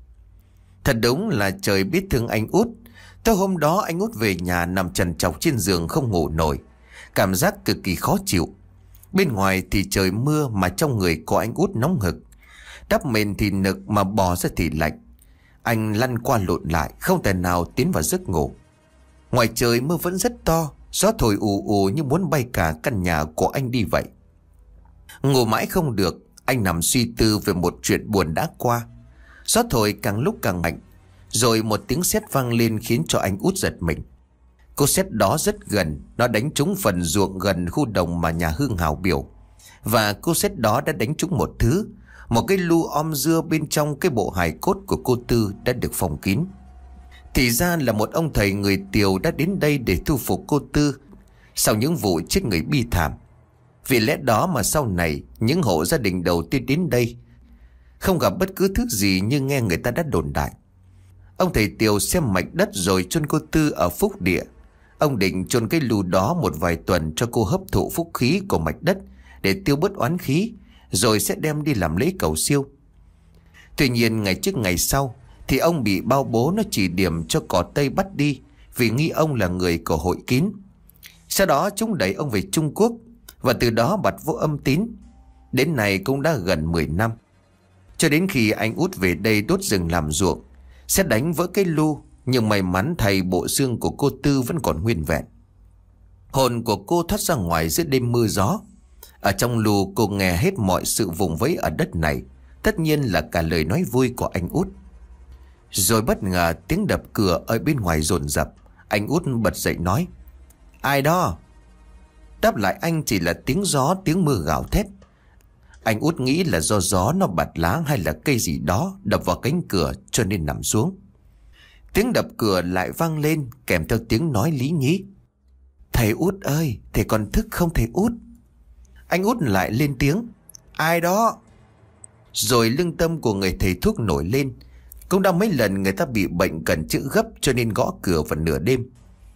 Thật đúng là trời biết thương anh Út. Tới hôm đó anh Út về nhà nằm trằn trọc trên giường không ngủ nổi, cảm giác cực kỳ khó chịu. Bên ngoài thì trời mưa mà trong người của anh Út nóng hực. Đắp mền thì nực mà bò ra thì lạnh. Anh lăn qua lộn lại, không thể nào tiến vào giấc ngủ. Ngoài trời mưa vẫn rất to, gió thổi ù ù như muốn bay cả căn nhà của anh đi vậy. Ngủ mãi không được, anh nằm suy tư về một chuyện buồn đã qua. Gió thổi càng lúc càng mạnh, rồi một tiếng sét vang lên khiến cho anh Út giật mình. Cô sét đó rất gần, nó đánh trúng phần ruộng gần khu đồng mà nhà Hương Hào Biểu. Và cô sét đó đã đánh trúng một thứ, một cái lu om dưa bên trong cái bộ hài cốt của cô Tư đã được phong kín. Thì ra là một ông thầy người Tiều đã đến đây để thu phục cô Tư sau những vụ chết người bi thảm. Vì lẽ đó mà sau này những hộ gia đình đầu tiên đến đây không gặp bất cứ thứ gì như nghe người ta đã đồn đại. Ông thầy Tiều xem mạch đất rồi chôn cô Tư ở phúc địa. Ông định chôn cái lù đó một vài tuần cho cô hấp thụ phúc khí của mạch đất để tiêu bớt oán khí, rồi sẽ đem đi làm lễ cầu siêu. Tuy nhiên ngày trước ngày sau thì ông bị bao bố nó chỉ điểm cho cỏ Tây bắt đi, vì nghi ông là người của hội kín. Sau đó chúng đẩy ông về Trung Quốc, và từ đó bặt vô âm tín. Đến nay cũng đã gần mười năm. Cho đến khi anh Út về đây đốt rừng làm ruộng, sẽ đánh vỡ cái lu, nhưng may mắn thay bộ xương của cô Tư vẫn còn nguyên vẹn. Hồn của cô thoát ra ngoài giữa đêm mưa gió. Ở trong lu cô nghe hết mọi sự vùng vẫy ở đất này, tất nhiên là cả lời nói vui của anh Út. Rồi bất ngờ tiếng đập cửa ở bên ngoài dồn dập. Anh Út bật dậy nói: Ai đó? Đáp lại anh chỉ là tiếng gió, tiếng mưa gào thét. Anh Út nghĩ là do gió nó bạt lá hay là cây gì đó đập vào cánh cửa cho nên nằm xuống. Tiếng đập cửa lại vang lên kèm theo tiếng nói lý nhí: Thầy Út ơi, thầy còn thức không thầy Út? Anh Út lại lên tiếng: Ai đó? Rồi lương tâm của người thầy thuốc nổi lên. Cũng đã mấy lần người ta bị bệnh cần chữa gấp cho nên gõ cửa vào nửa đêm.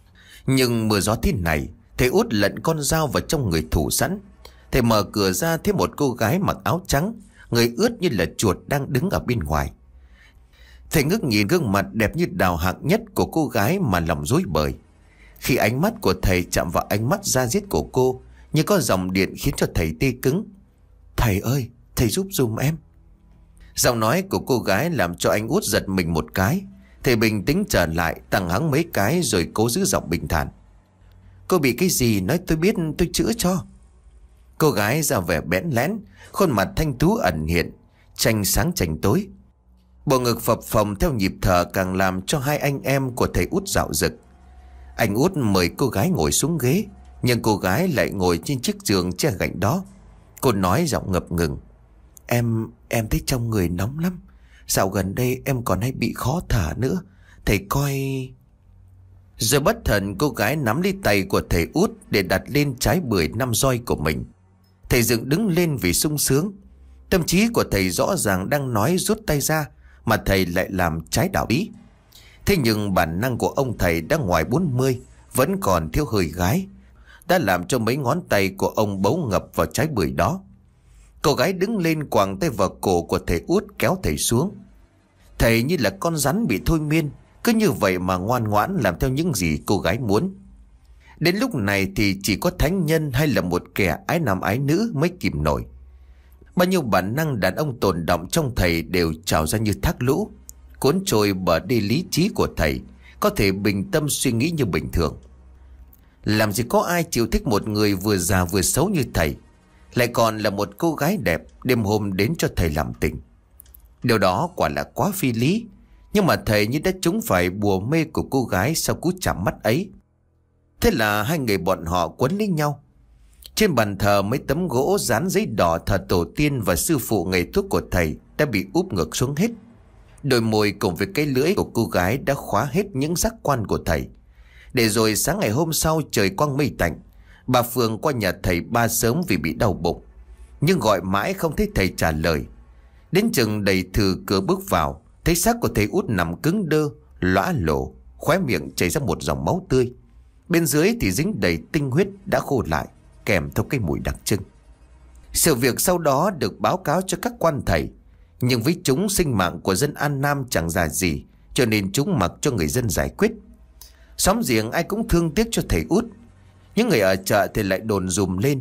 Nhưng mưa gió thế này, thầy Út lận con dao vào trong người thủ sẵn. Thầy mở cửa ra thấy một cô gái mặc áo trắng, người ướt như là chuột đang đứng ở bên ngoài. Thầy ngước nhìn gương mặt đẹp như đào hạng nhất của cô gái mà lòng rối bời. Khi ánh mắt của thầy chạm vào ánh mắt da diết của cô, như có dòng điện khiến cho thầy tê cứng. Thầy ơi, thầy giúp dùm em. Giọng nói của cô gái làm cho anh Út giật mình một cái. Thầy bình tĩnh trở lại, tăng hắng mấy cái rồi cố giữ giọng bình thản: Cô bị cái gì nói tôi biết, tôi chữa cho. Cô gái ra vẻ bẽn lẽn, khuôn mặt thanh tú ẩn hiện, tranh sáng tranh tối. Bộ ngực phập phồng theo nhịp thở càng làm cho hai anh em của thầy Út dạo dực. Anh Út mời cô gái ngồi xuống ghế, nhưng cô gái lại ngồi trên chiếc giường che gạnh đó. Cô nói giọng ngập ngừng: Em, em thấy trong người nóng lắm. Dạo gần đây em còn hay bị khó thở nữa. Thầy coi... Rồi bất thần cô gái nắm lấy tay của thầy Út để đặt lên trái bưởi năm roi của mình. Thầy dựng đứng lên vì sung sướng. Tâm trí của thầy rõ ràng đang nói rút tay ra, mà thầy lại làm trái đạo ý. Thế nhưng bản năng của ông thầy đã ngoài bốn mươi, vẫn còn thiếu hơi gái, đã làm cho mấy ngón tay của ông bấu ngập vào trái bưởi đó. Cô gái đứng lên quàng tay vào cổ của thầy Út kéo thầy xuống. Thầy như là con rắn bị thôi miên, Cứ như vậy mà ngoan ngoãn làm theo những gì cô gái muốn. Đến lúc này thì chỉ có thánh nhân hay là một kẻ ái nam ái nữ mới kìm nổi. Bao nhiêu bản năng đàn ông tồn đọng trong thầy đều trào ra như thác lũ, cuốn trôi bờ đi lý trí của thầy, có thể bình tâm suy nghĩ như bình thường. Làm gì có ai chịu thích một người vừa già vừa xấu như thầy, lại còn là một cô gái đẹp đêm hôm đến cho thầy làm tình. Điều đó quả là quá phi lý. Nhưng mà thầy như đã trúng phải bùa mê của cô gái sau cú chạm mắt ấy. Thế là hai người bọn họ quấn lấy nhau. Trên bàn thờ mấy tấm gỗ dán giấy đỏ thờ tổ tiên và sư phụ nghề thuốc của thầy đã bị úp ngược xuống hết. Đôi môi cùng với cái lưỡi của cô gái đã khóa hết những giác quan của thầy. Để rồi sáng ngày hôm sau trời quang mây tạnh, bà Phương qua nhà thầy ba sớm vì bị đau bụng, nhưng gọi mãi không thấy thầy trả lời. Đến chừng đẩy thử cửa bước vào, thấy xác của thầy Út nằm cứng đơ, lõa lổ, khóe miệng chảy ra một dòng máu tươi. Bên dưới thì dính đầy tinh huyết đã khô lại, kèm theo cái mùi đặc trưng. Sự việc sau đó được báo cáo cho các quan thầy, nhưng với chúng sinh mạng của dân An Nam chẳng ra gì, cho nên chúng mặc cho người dân giải quyết. Xóm giềng ai cũng thương tiếc cho thầy Út. Những người ở chợ thì lại đồn dùm lên,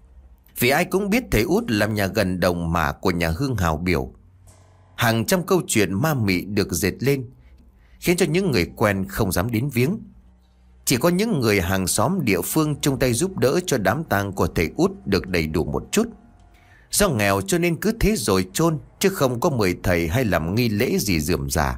vì ai cũng biết thầy Út làm nhà gần đồng mả của nhà Hương Hào Biểu. Hàng trăm câu chuyện ma mị được dệt lên, khiến cho những người quen không dám đến viếng. Chỉ có những người hàng xóm địa phương chung tay giúp đỡ cho đám tang của thầy Út được đầy đủ một chút. Do nghèo cho nên cứ thế rồi chôn, chứ không có mời thầy hay làm nghi lễ gì rườm rà.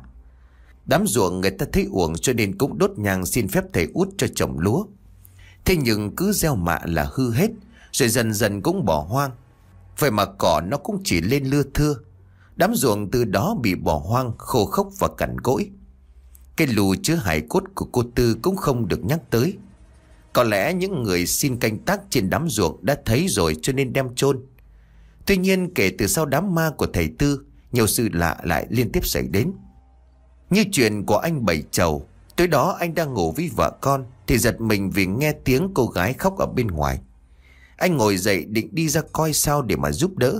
Đám ruộng người ta thấy uổng cho nên cũng đốt nhang xin phép thầy Út cho trồng lúa. Thế nhưng cứ gieo mạ là hư hết, rồi dần dần cũng bỏ hoang. Vậy mà cỏ nó cũng chỉ lên lưa thưa. Đám ruộng từ đó bị bỏ hoang, khô khốc và cằn cỗi. Cái lù chứa hài cốt của cô Tư cũng không được nhắc tới. Có lẽ những người xin canh tác trên đám ruộng đã thấy rồi cho nên đem chôn. Tuy nhiên kể từ sau đám ma của thầy Tư, nhiều sự lạ lại liên tiếp xảy đến. Như chuyện của anh Bảy Chầu. Tối đó anh đang ngủ với vợ con thì giật mình vì nghe tiếng cô gái khóc ở bên ngoài. Anh ngồi dậy định đi ra coi sao để mà giúp đỡ.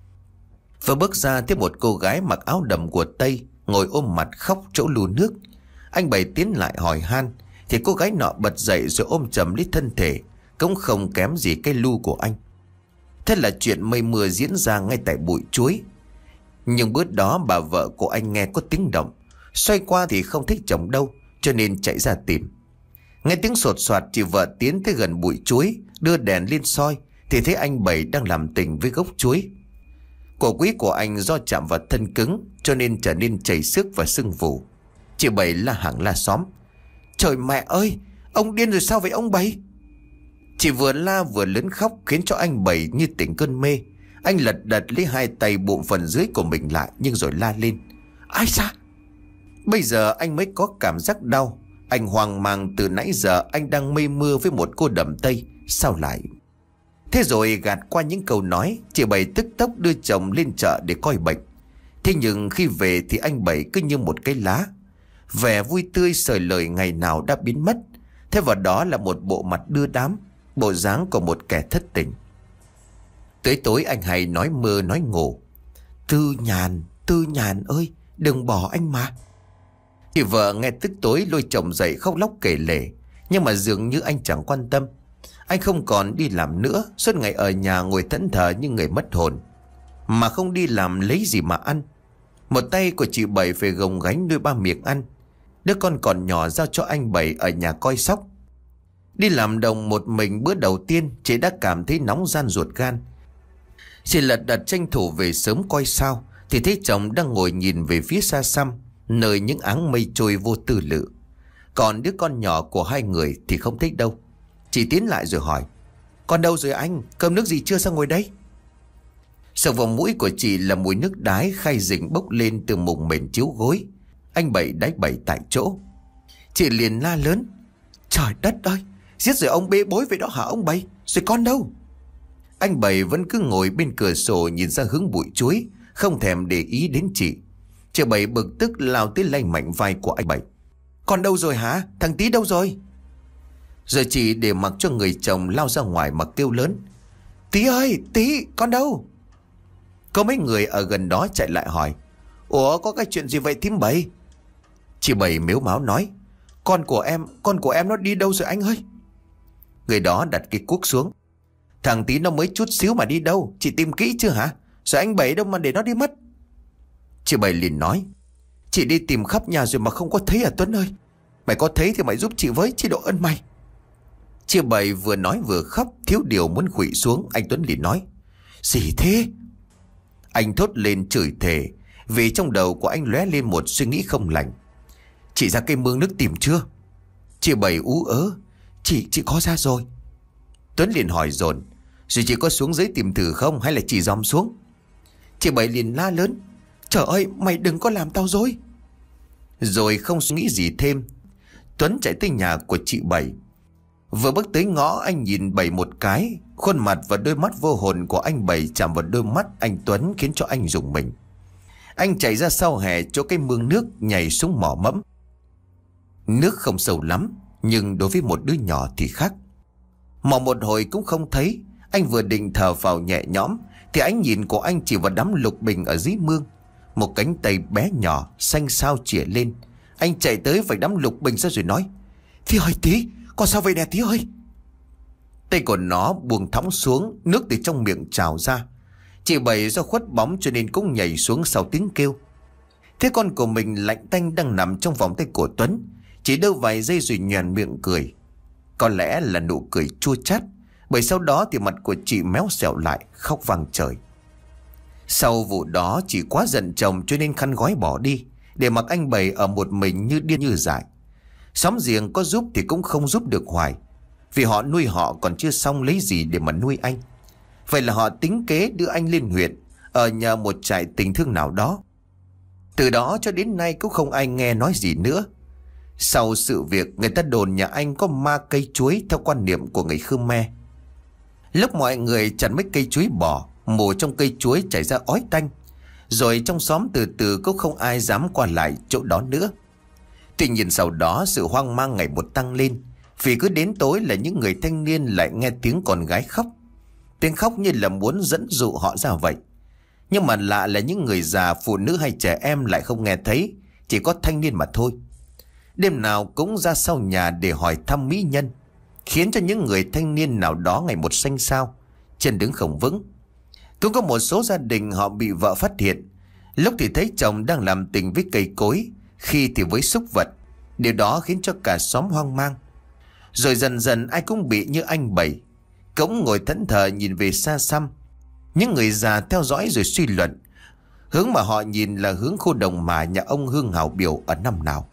Vừa bước ra thấy một cô gái mặc áo đầm của Tây ngồi ôm mặt khóc chỗ lu nước. Anh Bảy tiến lại hỏi han thì cô gái nọ bật dậy rồi ôm chầm lấy thân thể, cũng không kém gì cái lu của anh. Thế là chuyện mây mưa diễn ra ngay tại bụi chuối. Nhưng bữa đó bà vợ của anh nghe có tiếng động, xoay qua thì không thấy chồng đâu, cho nên chạy ra tìm. Nghe tiếng sột soạt, chị vợ tiến tới gần bụi chuối, đưa đèn lên soi thì thấy anh Bảy đang làm tình với gốc chuối. Cổ quý của anh do chạm vào thân cứng cho nên trở nên chảy xước và sưng vù. Chị Bảy la hẳn la xóm: "Trời mẹ ơi, ông điên rồi sao vậy ông Bảy?" Chị vừa la vừa lớn khóc khiến cho anh Bảy như tỉnh cơn mê. Anh lật đật lấy hai tay bụng phần dưới của mình lại, nhưng rồi la lên: "Ai xa?" Bây giờ anh mới có cảm giác đau. Anh hoang mang, từ nãy giờ anh đang mây mưa với một cô đầm Tây, sao lại... Thế rồi gạt qua những câu nói, chị Bảy tức tốc đưa chồng lên chợ để coi bệnh. Thế nhưng khi về thì anh Bảy cứ như một cái lá, vẻ vui tươi sởi lời ngày nào đã biến mất. Thế vào đó là một bộ mặt đưa đám, bộ dáng của một kẻ thất tình. Tới tối anh hay nói mơ nói ngủ: "Tư Nhàn, Tư Nhàn ơi, đừng bỏ anh mà." Chị vợ nghe tức tối lôi chồng dậy khóc lóc kể lể, nhưng mà dường như anh chẳng quan tâm. Anh không còn đi làm nữa, suốt ngày ở nhà ngồi thẫn thờ như người mất hồn, mà không đi làm lấy gì mà ăn. Một tay của chị Bảy phải gồng gánh nuôi ba miệng ăn. Đứa con còn nhỏ giao cho anh Bảy ở nhà coi sóc. Đi làm đồng một mình bữa đầu tiên, chị đã cảm thấy nóng ran ruột gan. Chị lật đật tranh thủ về sớm coi sao thì thấy chồng đang ngồi nhìn về phía xa xăm, nơi những áng mây trôi vô tư lự. Còn đứa con nhỏ của hai người thì không thấy đâu. Chị tiến lại rồi hỏi: "Con đâu rồi anh? Cơm nước gì chưa sang ngồi đây?" Sộc vào mũi của chị là mùi nước đái khai rình bốc lên từ mùng mền chiếu gối. Anh Bảy đáy bẩy tại chỗ. Chị liền la lớn: "Trời đất ơi, giết rồi ông bê bối vậy đó hả ông Bảy? Rồi con đâu?" Anh Bảy vẫn cứ ngồi bên cửa sổ nhìn ra hướng bụi chuối, không thèm để ý đến chị. Chị Bảy bực tức lao tới lay mạnh vai của anh Bảy: "Con đâu rồi hả? Thằng Tí đâu rồi?" Rồi chị để mặc cho người chồng lao ra ngoài mà kêu lớn: "Tí ơi, Tí, con đâu?" Có mấy người ở gần đó chạy lại hỏi: "Ủa, có cái chuyện gì vậy thím Bảy?" Chị Bảy mếu máo nói: Con của em, con của em nó đi đâu rồi anh ơi? Người đó đặt cái cuốc xuống: Thằng tí nó mới chút xíu mà đi đâu, chị tìm kỹ chưa hả? Rồi anh Bảy đâu mà để nó đi mất? Chị Bảy liền nói: Chị đi tìm khắp nhà rồi mà không có thấy à Tuấn ơi. Mày có thấy thì mày giúp chị với, chị độ ơn mày. Chị Bảy vừa nói vừa khóc, thiếu điều muốn khuỵu xuống. Anh Tuấn liền nói: Gì thế? Anh thốt lên chửi thề, vì trong đầu của anh lóe lên một suy nghĩ không lành. Chị ra cây mương nước tìm chưa? Chị Bảy ú ớ: Chị, chị có ra rồi. Tuấn liền hỏi dồn: Rồi chị có xuống dưới tìm thử không, hay là chỉ dòm xuống? Chị Bảy liền la lớn: Trời ơi, mày đừng có làm tao dối. Rồi không suy nghĩ gì thêm, Tuấn chạy tới nhà của chị Bảy. Vừa bước tới ngõ, anh nhìn Bảy một cái. Khuôn mặt và đôi mắt vô hồn của anh Bảy chạm vào đôi mắt anh Tuấn, khiến cho anh rùng mình. Anh chạy ra sau hè chỗ cái mương nước, nhảy xuống mỏ mẫm. Nước không sâu lắm, nhưng đối với một đứa nhỏ thì khác. Mò một hồi cũng không thấy. Anh vừa định thở vào nhẹ nhõm thì ánh nhìn của anh chỉ vào đám lục bình ở dưới mương. Một cánh tay bé nhỏ xanh xao chĩa lên. Anh chạy tới vạch đám lục bình ra rồi nói: Tí ơi Tí, con sao vậy nè Tí ơi? Tay của nó buông thõng xuống, nước từ trong miệng trào ra. Chị Bảy do khuất bóng cho nên cũng nhảy xuống sau tiếng kêu. Thế con của mình lạnh tanh đang nằm trong vòng tay của Tuấn, chỉ đâu vài giây rồi nhoẻn miệng cười. Có lẽ là nụ cười chua chát, bởi sau đó thì mặt của chị méo xẹo lại, khóc vang trời. Sau vụ đó chị quá giận chồng cho nên khăn gói bỏ đi, để mặc anh Bảy ở một mình như điên như dại. Xóm giềng có giúp thì cũng không giúp được hoài, vì họ nuôi họ còn chưa xong lấy gì để mà nuôi anh. Vậy là họ tính kế đưa anh lên huyện, ở nhờ một trại tình thương nào đó. Từ đó cho đến nay cũng không ai nghe nói gì nữa. Sau sự việc, người ta đồn nhà anh có ma cây chuối theo quan niệm của người Khmer. Lúc mọi người chặt mấy cây chuối bỏ, mù trong cây chuối chảy ra ói tanh. Rồi trong xóm từ từ cũng không ai dám qua lại chỗ đó nữa. Tuy nhiên sau đó sự hoang mang ngày một tăng lên, vì cứ đến tối là những người thanh niên lại nghe tiếng con gái khóc. Tiếng khóc như là muốn dẫn dụ họ ra vậy. Nhưng mà lạ là những người già, phụ nữ hay trẻ em lại không nghe thấy, chỉ có thanh niên mà thôi. Đêm nào cũng ra sau nhà để hỏi thăm mỹ nhân, khiến cho những người thanh niên nào đó ngày một xanh xao, chân đứng không vững. Cũng có một số gia đình họ bị vợ phát hiện, lúc thì thấy chồng đang làm tình với cây cối, khi thì với súc vật. Điều đó khiến cho cả xóm hoang mang. Rồi dần dần ai cũng bị như anh Bảy, cũng ngồi thẫn thờ nhìn về xa xăm. Những người già theo dõi rồi suy luận, hướng mà họ nhìn là hướng khu đồng mà nhà ông Hương Hào biểu ở năm nào.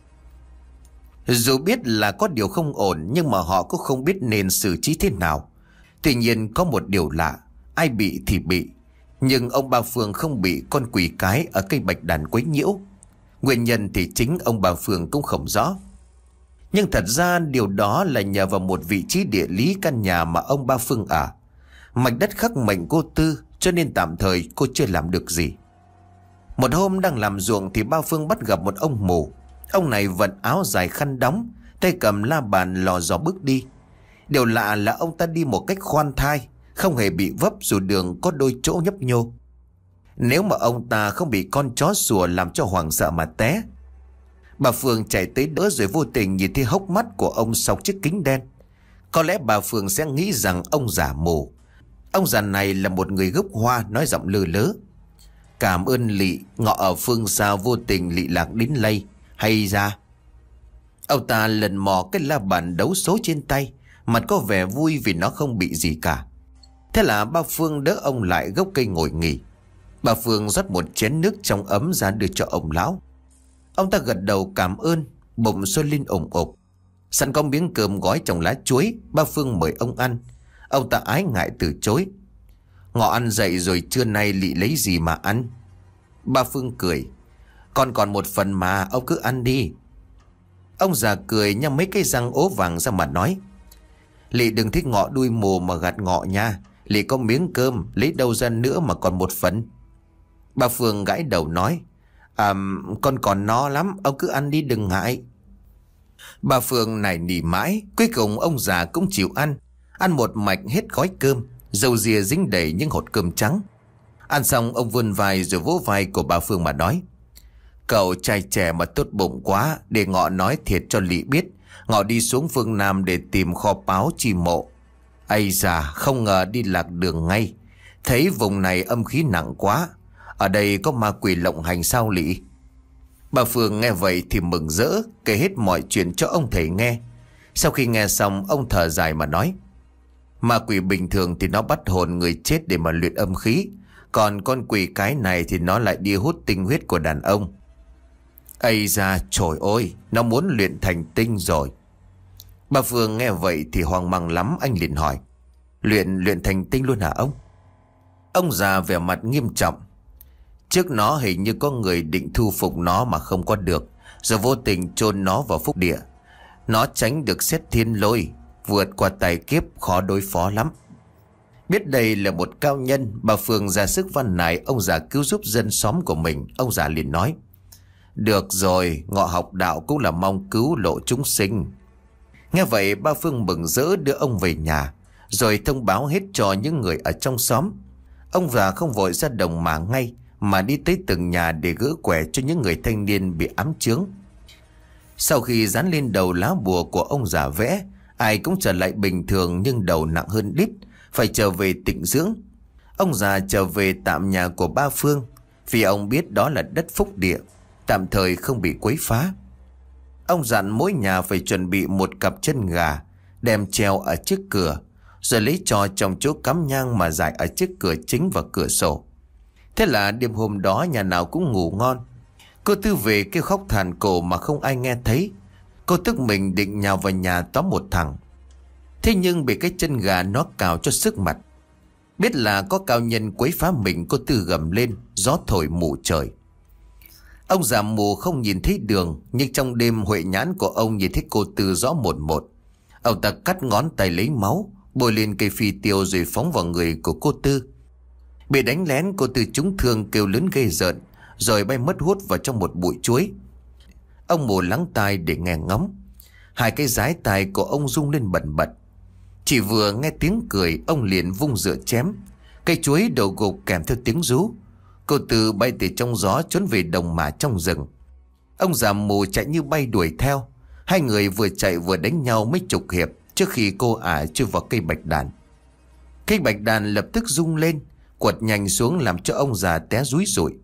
Dù biết là có điều không ổn, nhưng mà họ cũng không biết nên xử trí thế nào. Tuy nhiên có một điều lạ, ai bị thì bị, nhưng ông Ba Phương không bị con quỷ cái ở cây bạch đàn quấy nhiễu. Nguyên nhân thì chính ông Ba Phương cũng không rõ. Nhưng thật ra điều đó là nhờ vào một vị trí địa lý căn nhà mà ông Ba Phương ở. Mảnh đất khắc mệnh cô Tư, cho nên tạm thời cô chưa làm được gì. Một hôm đang làm ruộng thì Ba Phương bắt gặp một ông mù. Ông này vận áo dài khăn đóng, tay cầm la bàn lò dò bước đi. Điều lạ là ông ta đi một cách khoan thai, không hề bị vấp dù đường có đôi chỗ nhấp nhô. Nếu mà ông ta không bị con chó sủa làm cho hoảng sợ mà té. Bà Phương chạy tới đỡ rồi vô tình nhìn thấy hốc mắt của ông sau chiếc kính đen. Có lẽ bà Phương sẽ nghĩ rằng ông giả mù. Ông già này là một người gốc Hoa, nói giọng lơ lớ: Cảm ơn Lị, ngọ ở phương xa vô tình Lị lạc đến lây, hay ra. Ông ta lần mò cái la bàn đấu số trên tay, mặt có vẻ vui vì nó không bị gì cả. Thế là bà Phương đỡ ông lại gốc cây ngồi nghỉ. Bà Phương rót một chén nước trong ấm ra đưa cho ông lão. Ông ta gật đầu cảm ơn, bụng sôi lên ủng ục. Sẵn có miếng cơm gói trong lá chuối, bà Phương mời ông ăn. Ông ta ái ngại từ chối. Ngọ ăn dậy rồi, trưa nay Lị lấy gì mà ăn? Bà Phương cười: Con còn một phần mà, ông cứ ăn đi. Ông già cười nhăm mấy cái răng ố vàng ra mà nói: Lị đừng thích ngọ đuôi mù mà gạt ngọ nha. Lị có miếng cơm, lấy đâu ra nữa mà còn một phần. Bà Phương gãi đầu nói: À, con còn no lắm, ông cứ ăn đi đừng ngại. Bà Phương nài nỉ mãi, cuối cùng ông già cũng chịu ăn. Ăn một mạch hết gói cơm, dầu dìa dính đầy những hột cơm trắng. Ăn xong ông vươn vai rồi vỗ vai của bà Phương mà nói: Cậu trai trẻ mà tốt bụng quá. Để Ngọ nói thiệt cho Lị biết. Ngọ đi xuống phương Nam để tìm kho báu chi mộ. Ây da, không ngờ đi lạc đường ngay. Thấy vùng này âm khí nặng quá. Ở đây có ma quỷ lộng hành sao Lị? Bà Phương nghe vậy thì mừng rỡ, kể hết mọi chuyện cho ông thầy nghe. Sau khi nghe xong, ông thở dài mà nói: ma quỷ bình thường thì nó bắt hồn người chết để mà luyện âm khí. Còn con quỷ cái này thì nó lại đi hút tinh huyết của đàn ông. Ây da, trời ơi, nó muốn luyện thành tinh rồi. Bà Phương nghe vậy thì hoang mang lắm. Anh liền hỏi: Luyện luyện thành tinh luôn hả ông? Ông già vẻ mặt nghiêm trọng: Trước nó hình như có người định thu phục nó mà không có được, rồi vô tình chôn nó vào phúc địa. Nó tránh được xét thiên lôi, vượt qua tài kiếp khó đối phó lắm. Biết đây là một cao nhân, bà Phương ra sức van nài ông già cứu giúp dân xóm của mình. Ông già liền nói: Được rồi, Ngọ học đạo cũng là mong cứu lộ chúng sinh. Nghe vậy bà Phương mừng rỡ đưa ông về nhà, rồi thông báo hết cho những người ở trong xóm. Ông già không vội ra đồng mà ngay, mà đi tới từng nhà để gỡ quẻ cho những người thanh niên bị ám chướng. Sau khi dán lên đầu lá bùa của ông già vẽ, ai cũng trở lại bình thường, nhưng đầu nặng hơn đít, phải trở về tịnh dưỡng. Ông già trở về tạm nhà của ba Phương, vì ông biết đó là đất phúc địa, tạm thời không bị quấy phá. Ông dặn mỗi nhà phải chuẩn bị một cặp chân gà, đem treo ở trước cửa, rồi lấy trò trong chỗ cắm nhang mà rải ở trước cửa chính và cửa sổ. Thế là đêm hôm đó nhà nào cũng ngủ ngon. Cô Tư về kêu khóc thàn cổ mà không ai nghe thấy. Cô tức mình định nhào vào nhà tóm một thằng. Thế nhưng bị cái chân gà nó cào cho sức mặt. Biết là có cao nhân quấy phá mình, cô Tư gầm lên, gió thổi mù trời. Ông già mù không nhìn thấy đường, nhưng trong đêm huệ nhãn của ông nhìn thấy cô Tư rõ một một. Ông ta cắt ngón tay lấy máu, bôi lên cây phi tiêu rồi phóng vào người của cô Tư. Bị đánh lén, cô Tư trúng thương kêu lớn ghê rợn, rồi bay mất hút vào trong một bụi chuối. Ông mù lắng tai để nghe ngóng. Hai cái dái tai của ông rung lên bần bật. Chỉ vừa nghe tiếng cười, ông liền vung dựa chém. Cây chuối đầu gục kèm theo tiếng rú. Cô Tư bay từ trong gió trốn về đồng mà trong rừng. Ông già mù chạy như bay đuổi theo. Hai người vừa chạy vừa đánh nhau mấy chục hiệp trước khi cô ả chui vào cây bạch đàn. Cây bạch đàn lập tức rung lên, quật nhanh xuống làm cho ông già té rúi rụi.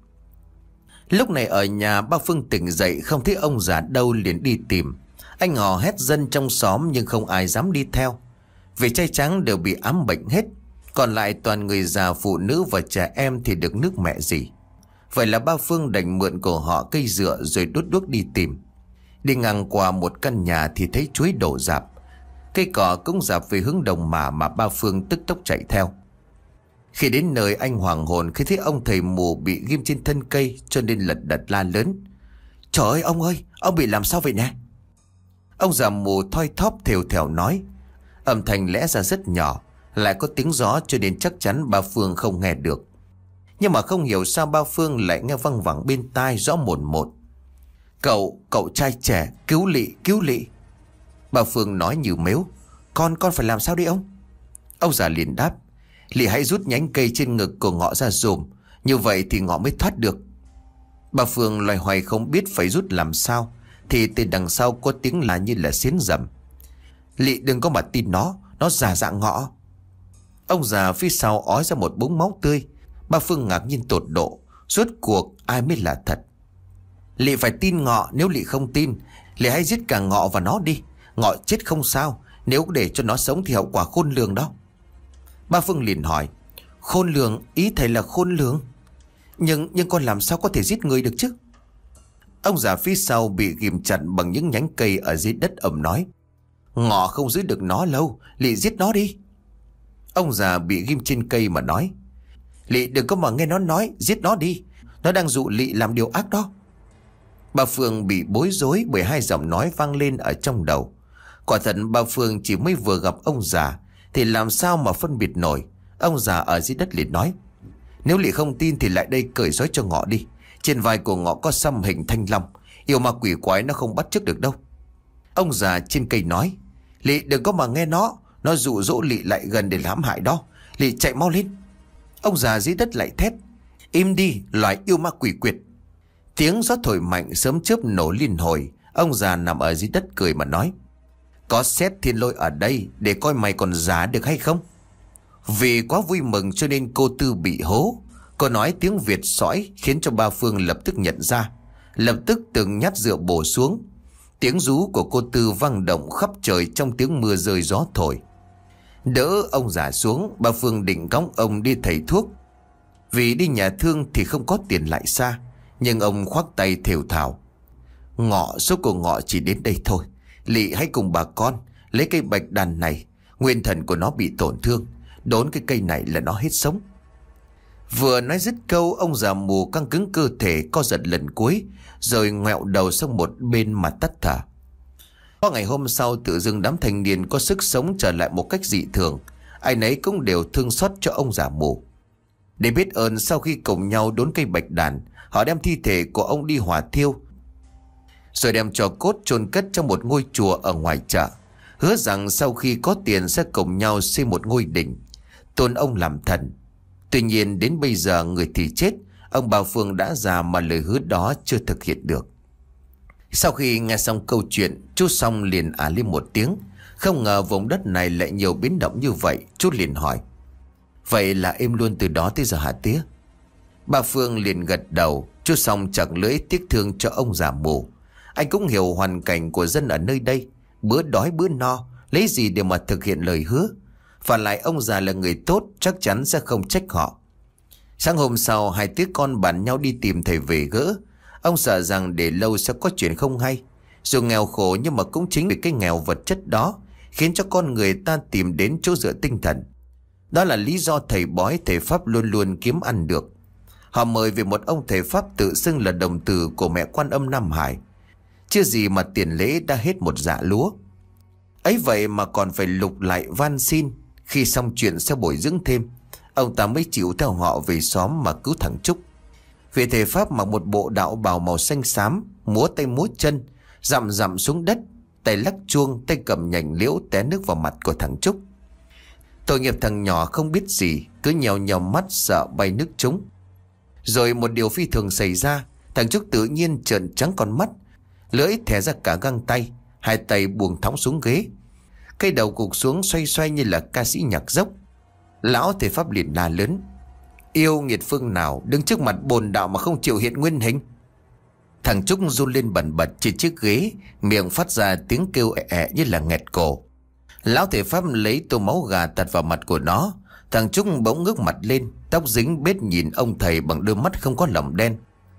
Lúc này ở nhà ba Phương tỉnh dậy không thấy ông già đâu, liền đi tìm. Anh hò hét dân trong xóm nhưng không ai dám đi theo, vì trai trắng đều bị ám bệnh hết. Còn lại toàn người già, phụ nữ và trẻ em thì được nước mẹ gì. Vậy là ba Phương đành mượn của họ cây dựa rồi đốt đuốc đi tìm. Đi ngang qua một căn nhà thì thấy chuối đổ rạp. Cây cỏ cũng rạp về hướng đồng mà mà ba Phương tức tốc chạy theo. Khi đến nơi, anh hoàng hồn khi thấy ông thầy mù bị ghim trên thân cây, cho nên lật đật la lớn: Trời ơi ông ơi, ông bị làm sao vậy nè? Ông già mù thoi thóp thều thèo nói. Âm thanh lẽ ra rất nhỏ, lại có tiếng gió cho nên chắc chắn ba Phương không nghe được. Nhưng mà không hiểu sao ba Phương lại nghe văng vẳng bên tai rõ một một: Cậu, cậu trai trẻ, cứu Lị, cứu Lị. Ba Phương nói như mếu: Con, con phải làm sao đi ông? Ông già liền đáp: Lị hãy rút nhánh cây trên ngực của Ngọ ra dùm, như vậy thì Ngọ mới thoát được. Bà Phương loay hoay không biết phải rút làm sao, thì từ đằng sau có tiếng là như là xiến rầm: Lị đừng có mà tin nó, nó giả dạng Ngọ. Ông già phía sau ói ra một búng máu tươi. Bà Phương ngạc nhiên tột độ, rốt cuộc ai mới là thật. Lị phải tin Ngọ, nếu Lị không tin, Lị hãy giết cả Ngọ và nó đi. Ngọ chết không sao, nếu để cho nó sống thì hậu quả khôn lường đó. Ba Phương liền hỏi: Khôn lường, ý thầy là khôn lường? Nhưng nhưng con làm sao có thể giết người được chứ? Ông già phía sau bị ghim chặt bằng những nhánh cây ở dưới đất ẩm nói: Ngọ không giữ được nó lâu, Lị giết nó đi. Ông già bị ghim trên cây mà nói: Lị đừng có mà nghe nó nói, giết nó đi, nó đang dụ Lị làm điều ác đó. Bà Phương bị bối rối bởi hai giọng nói vang lên ở trong đầu. Quả thật bà Phương chỉ mới vừa gặp ông già thì làm sao mà phân biệt nổi. Ông già ở dưới đất liền nói: Nếu Lị không tin thì lại đây cởi trói cho Ngọ đi. Trên vai của Ngọ có xăm hình thanh long, yêu ma quỷ quái nó không bắt chước được đâu. Ông già trên cây nói: Lị đừng có mà nghe nó, nó dụ dỗ Lị lại gần để hãm hại đó. Lị chạy mau lên. Ông già dưới đất lại thét: Im đi, loài yêu ma quỷ quyệt. Tiếng gió thổi mạnh, sớm chớp nổ liên hồi. Ông già nằm ở dưới đất cười mà nói: Có xét thiên lôi ở đây để coi mày còn giả được hay không. Vì quá vui mừng cho nên cô Tư bị hố. Cô nói tiếng Việt sõi khiến cho ba Phương lập tức nhận ra. Lập tức từng nhát rượu bổ xuống. Tiếng rú của cô Tư vang động khắp trời trong tiếng mưa rơi gió thổi. Đỡ ông già xuống, ba Phương định cõng ông đi thầy thuốc. Vì đi nhà thương thì không có tiền lại xa. Nhưng ông khoác tay thều thào: Ngọ số của Ngọ chỉ đến đây thôi. Lị hãy cùng bà con lấy cây bạch đàn này. Nguyên thần của nó bị tổn thương, đốn cái cây này là nó hết sống. Vừa nói dứt câu, ông già mù căng cứng cơ thể co giật lần cuối, rồi ngoẹo đầu sang một bên mà tắt thở. Qua ngày hôm sau, tự dưng đám thanh niên có sức sống trở lại một cách dị thường. Ai nấy cũng đều thương xót cho ông già mù. Để biết ơn, sau khi cùng nhau đốn cây bạch đàn, họ đem thi thể của ông đi hỏa thiêu, rồi đem cho cốt chôn cất trong một ngôi chùa ở ngoài chợ. Hứa rằng sau khi có tiền sẽ cùng nhau xây một ngôi đình, tôn ông làm thần. Tuy nhiên đến bây giờ người thì chết, ông bà Phương đã già mà lời hứa đó chưa thực hiện được. Sau khi nghe xong câu chuyện, chú Song liền ả lên một tiếng. Không ngờ vùng đất này lại nhiều biến động như vậy. Chú liền hỏi: Vậy là em luôn từ đó tới giờ hả tía? Bà Phương liền gật đầu. Chú Song chẳng lưỡi tiếc thương cho ông già mù. Anh cũng hiểu hoàn cảnh của dân ở nơi đây, bữa đói bữa no, lấy gì để mà thực hiện lời hứa. Và lại ông già là người tốt, chắc chắn sẽ không trách họ. Sáng hôm sau, hai tiếng con bàn nhau đi tìm thầy về gỡ. Ông sợ rằng để lâu sẽ có chuyện không hay. Dù nghèo khổ nhưng mà cũng chính vì cái nghèo vật chất đó khiến cho con người ta tìm đến chỗ dựa tinh thần. Đó là lý do thầy bói, thầy Pháp luôn luôn kiếm ăn được. Họ mời về một ông thầy Pháp tự xưng là đồng tử của mẹ Quan Âm Nam Hải. Chưa gì mà tiền lễ đã hết một dạ lúa. Ấy vậy mà còn phải lục lại van xin. Khi xong chuyện sẽ bồi dưỡng thêm, ông ta mới chịu theo họ về xóm mà cứu thằng Trúc. Vị thầy Pháp mặc một bộ đạo bào màu xanh xám, múa tay múa chân, dặm dặm xuống đất, tay lắc chuông, tay cầm nhành liễu té nước vào mặt của thằng Trúc. Tội nghiệp thằng nhỏ không biết gì, cứ nhèo nhèo mắt sợ bay nước trúng. Rồi một điều phi thường xảy ra, thằng Trúc tự nhiên trợn trắng con mắt, lưỡi thè ra cả găng tay, hai tay buông thõng xuống ghế, cây đầu gục xuống xoay xoay như là ca sĩ nhạc dốc. Lão thầy Pháp liền la lớn: Yêu nghiệt phương nào đứng trước mặt bồn đạo mà không chịu hiện nguyên hình? Thằng Trúc run lên bần bật trên chiếc ghế, miệng phát ra tiếng kêu ẹ ẹ như là nghẹt cổ. Lão thầy Pháp lấy tô máu gà tạt vào mặt của nó. Thằng Trúc bỗng ngước mặt lên, tóc dính bết nhìn ông thầy bằng đôi mắt không có lòng đen.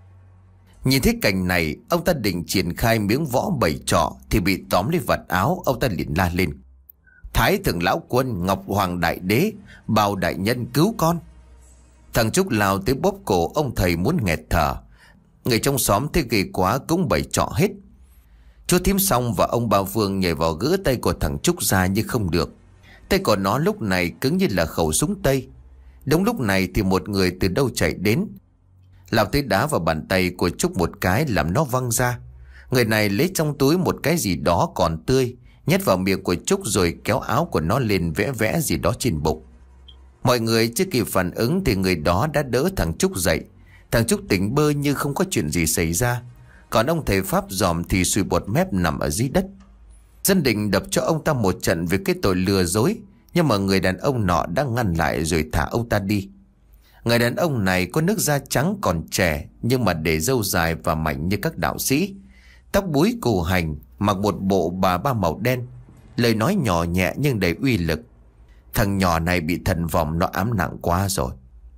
Nhìn thấy cảnh này, ông ta định triển khai miếng võ bày trọ thì bị tóm lấy vạt áo. Ông ta liền la lên: Thái thượng lão quân, Ngọc Hoàng đại đế, Bào đại nhân cứu con! Thằng Trúc lao tới bóp cổ ông thầy muốn nghẹt thở. Người trong xóm thấy ghê quá cũng bày trọ hết. Chú Thím Xong và ông Ba Vương nhảy vào gỡ tay của thằng Trúc ra nhưng không được. Tay của nó lúc này cứng như là khẩu súng tây. Đúng lúc này thì một người từ đâu chạy đến, lao tới đá vào bàn tay của Trúc một cái làm nó văng ra. Người này lấy trong túi một cái gì đó còn tươi, nhét vào miệng của Trúc rồi kéo áo của nó lên vẽ vẽ gì đó trên bụng. Mọi người chưa kịp phản ứng thì người đó đã đỡ thằng Trúc dậy. Thằng Trúc tỉnh bơ như không có chuyện gì xảy ra. Còn ông thầy Pháp dòm thì sùi bọt mép nằm ở dưới đất. Dân định đập cho ông ta một trận vì cái tội lừa dối, nhưng mà người đàn ông nọ đã ngăn lại rồi thả ông ta đi. Người đàn ông này có nước da trắng còn trẻ, nhưng mà để râu dài và mảnh như các đạo sĩ, tóc búi cù hành, mặc một bộ bà ba màu đen, lời nói nhỏ nhẹ nhưng đầy uy lực. Thằng nhỏ này bị thần vòng nó ám nặng quá rồi.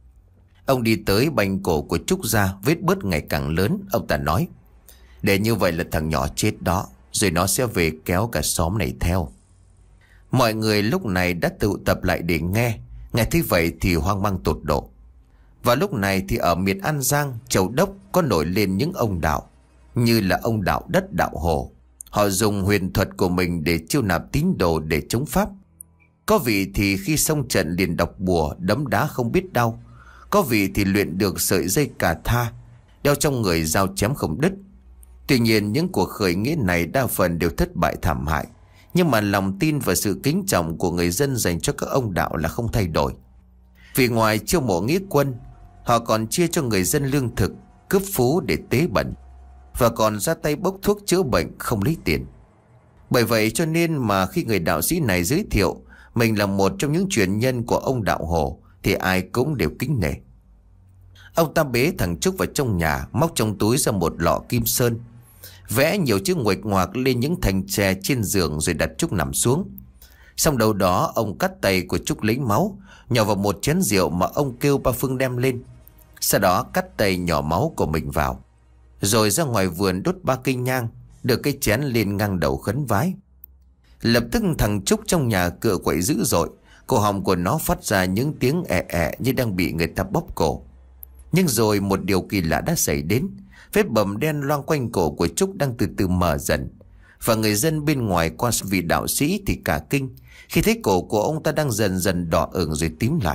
Ông đi tới bành cổ của Trúc ra, vết bớt ngày càng lớn. Ông ta nói: Để như vậy là thằng nhỏ chết đó, rồi nó sẽ về kéo cả xóm này theo. Mọi người lúc này đã tụ tập lại để nghe. Nghe thấy vậy thì hoang mang tột độ. Và lúc này thì ở miệt An Giang, Châu Đốc có nổi lên những ông đạo, như là ông đạo đất đạo hồ. Họ dùng huyền thuật của mình để chiêu nạp tín đồ để chống Pháp. Có vị thì khi xông trận liền đọc bùa, đấm đá không biết đau. Có vị thì luyện được sợi dây cà tha, đeo trong người dao chém không đứt. Tuy nhiên những cuộc khởi nghĩa này đa phần đều thất bại thảm hại. Nhưng mà lòng tin và sự kính trọng của người dân dành cho các ông đạo là không thay đổi. Vì ngoài chiêu mộ nghĩa quân, họ còn chia cho người dân lương thực, cướp phú để tế bẩn, và còn ra tay bốc thuốc chữa bệnh không lấy tiền. Bởi vậy cho nên mà khi người đạo sĩ này giới thiệu mình là một trong những truyền nhân của ông Đạo Hồ thì ai cũng đều kính nể. Ông ta bế thằng Trúc vào trong nhà, móc trong túi ra một lọ kim sơn, vẽ nhiều chữ nguệch ngoạc lên những thành tre trên giường rồi đặt Trúc nằm xuống. Xong đầu đó ông cắt tay của Trúc lấy máu, nhỏ vào một chén rượu mà ông kêu ba Phương đem lên. Sau đó cắt tay nhỏ máu của mình vào, rồi ra ngoài vườn đốt ba cây nhang, đưa cái chén lên ngang đầu khấn vái. Lập tức thằng Trúc trong nhà cựa quậy dữ dội, cổ họng của nó phát ra những tiếng ẹ ẹ như đang bị người ta bóp cổ. Nhưng rồi một điều kỳ lạ đã xảy đến. Vết bầm đen loang quanh cổ của Trúc đang từ từ mờ dần, và người dân bên ngoài qua vị đạo sĩ thì cả kinh khi thấy cổ của ông ta đang dần dần đỏ ửng rồi tím lại.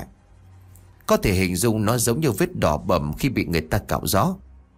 Có thể hình dung nó giống như vết đỏ bầm khi bị người ta cạo gió.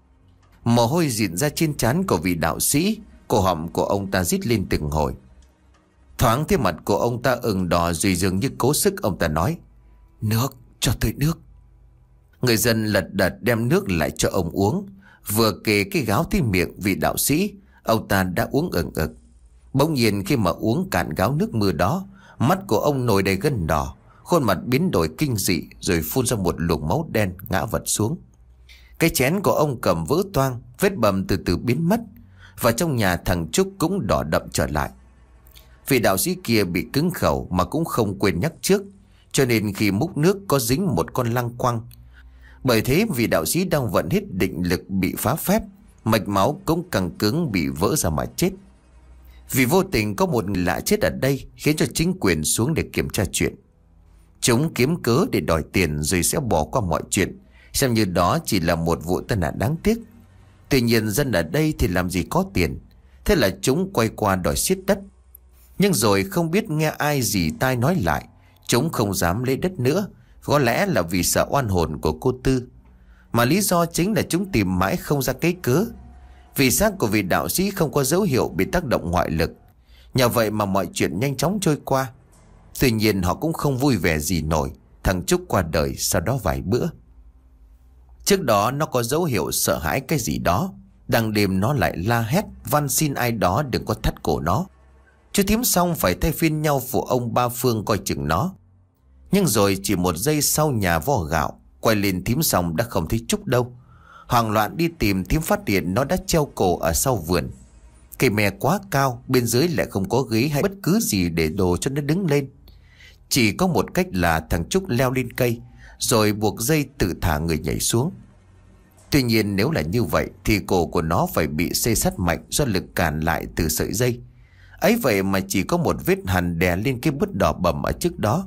Mồ hôi dịn ra trên trán của vị đạo sĩ, cổ họng của ông ta rít lên từng hồi. Thoáng thấy mặt của ông ta ửng đỏ rồi dường như cố sức ông ta nói: "Nước, cho tôi nước." Người dân lật đật đem nước lại cho ông uống. Vừa kề cái gáo tới miệng vị đạo sĩ, ông ta đã uống ừng ực. Bỗng nhiên khi mà uống cạn gáo nước mưa đó, mắt của ông nổi đầy gân đỏ, khuôn mặt biến đổi kinh dị, rồi phun ra một luồng máu đen ngã vật xuống. Cái chén của ông cầm vỡ toang, vết bầm từ từ biến mất, và trong nhà thằng Trúc cũng đỏ đậm trở lại. Vị đạo sĩ kia bị cứng khẩu mà cũng không quên nhắc trước, cho nên khi múc nước có dính một con lăng quăng. Bởi thế vị đạo sĩ đang vận hết định lực bị phá phép, mạch máu cũng căng cứng bị vỡ ra mà chết. Vì vô tình có một người lạ chết ở đây khiến cho chính quyền xuống để kiểm tra chuyện. Chúng kiếm cớ để đòi tiền rồi sẽ bỏ qua mọi chuyện, xem như đó chỉ là một vụ tai nạn đáng tiếc. Tuy nhiên dân ở đây thì làm gì có tiền, thế là chúng quay qua đòi xiết đất. Nhưng rồi không biết nghe ai dì tai nói lại, chúng không dám lấy đất nữa. Có lẽ là vì sợ oan hồn của cô Tư, mà lý do chính là chúng tìm mãi không ra cái cớ. Vì xác của vị đạo sĩ không có dấu hiệu bị tác động ngoại lực, nhờ vậy mà mọi chuyện nhanh chóng trôi qua. Tuy nhiên họ cũng không vui vẻ gì nổi. Thằng Trúc qua đời sau đó vài bữa. Trước đó nó có dấu hiệu sợ hãi cái gì đó. Đằng đêm nó lại la hét van xin ai đó đừng có thắt cổ nó. Chú Thím xong phải thay phiên nhau phụ ông Ba Phương coi chừng nó. Nhưng rồi chỉ một giây sau nhà vo gạo, quay lên Thím xong đã không thấy Trúc đâu. Hoảng loạn đi tìm, Thím phát hiện nó đã treo cổ ở sau vườn. Cây me quá cao, bên dưới lại không có ghế hay bất cứ gì để đồ cho nó đứng lên. Chỉ có một cách là thằng Trúc leo lên cây, rồi buộc dây tự thả người nhảy xuống. Tuy nhiên nếu là như vậy thì cổ của nó phải bị xê sắt mạnh do lực cản lại từ sợi dây. Ấy vậy mà chỉ có một vết hằn đè lên cái bứt đỏ bầm ở trước đó.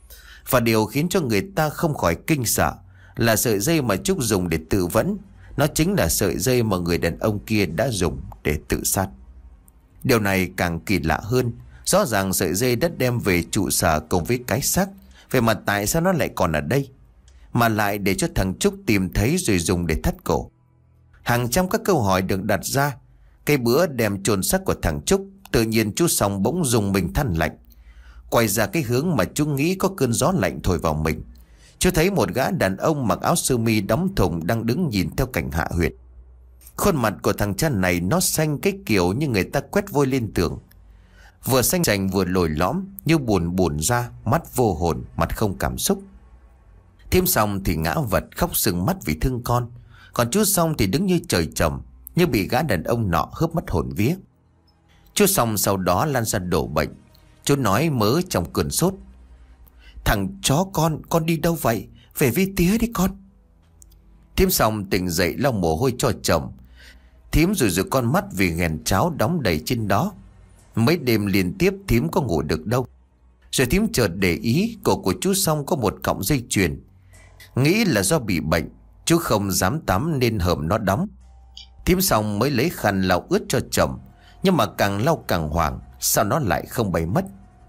Và điều khiến cho người ta không khỏi kinh sợ là sợi dây mà Trúc dùng để tự vẫn, nó chính là sợi dây mà người đàn ông kia đã dùng để tự sát. Điều này càng kỳ lạ hơn. Rõ ràng sợi dây đã đem về trụ sở cùng với cái xác, vậy mà tại sao nó lại còn ở đây, mà lại để cho thằng Trúc tìm thấy rồi dùng để thắt cổ? Hàng trăm các câu hỏi được đặt ra. Cái bữa đem chôn xác của thằng Trúc, tự nhiên chú Song bỗng dùng mình than lạnh. Quay ra cái hướng mà chú nghĩ có cơn gió lạnh thổi vào mình, chú thấy một gã đàn ông mặc áo sơ mi đóng thùng đang đứng nhìn theo cảnh hạ huyệt. Khuôn mặt của thằng cha này nó xanh cái kiểu như người ta quét vôi lên tường, vừa xanh chành vừa lồi lõm như buồn buồn ra, mắt vô hồn, mặt không cảm xúc. Thêm xong thì ngã vật khóc sưng mắt vì thương con, còn chú Song thì đứng như trời trồng, như bị gã đàn ông nọ hớp mất hồn vía. Chú Song sau đó lan ra đổ bệnh. Chú nói mớ trong cơn sốt: "Thằng chó con, con đi đâu vậy? Về với tía đi con." Thím Song tỉnh dậy lau mồ hôi cho chồng. Thím rủi rủi con mắt vì ghèn cháo đóng đầy trên đó. Mấy đêm liên tiếp thím có ngủ được đâu. Rồi thím chợt để ý cổ của chú Song có một cọng dây chuyền. Nghĩ là do bị bệnh, chú không dám tắm nên hởm nó đóng. Thím Song mới lấy khăn lau ướt cho chồng, nhưng mà càng lau càng hoảng, sao nó lại không bay mất.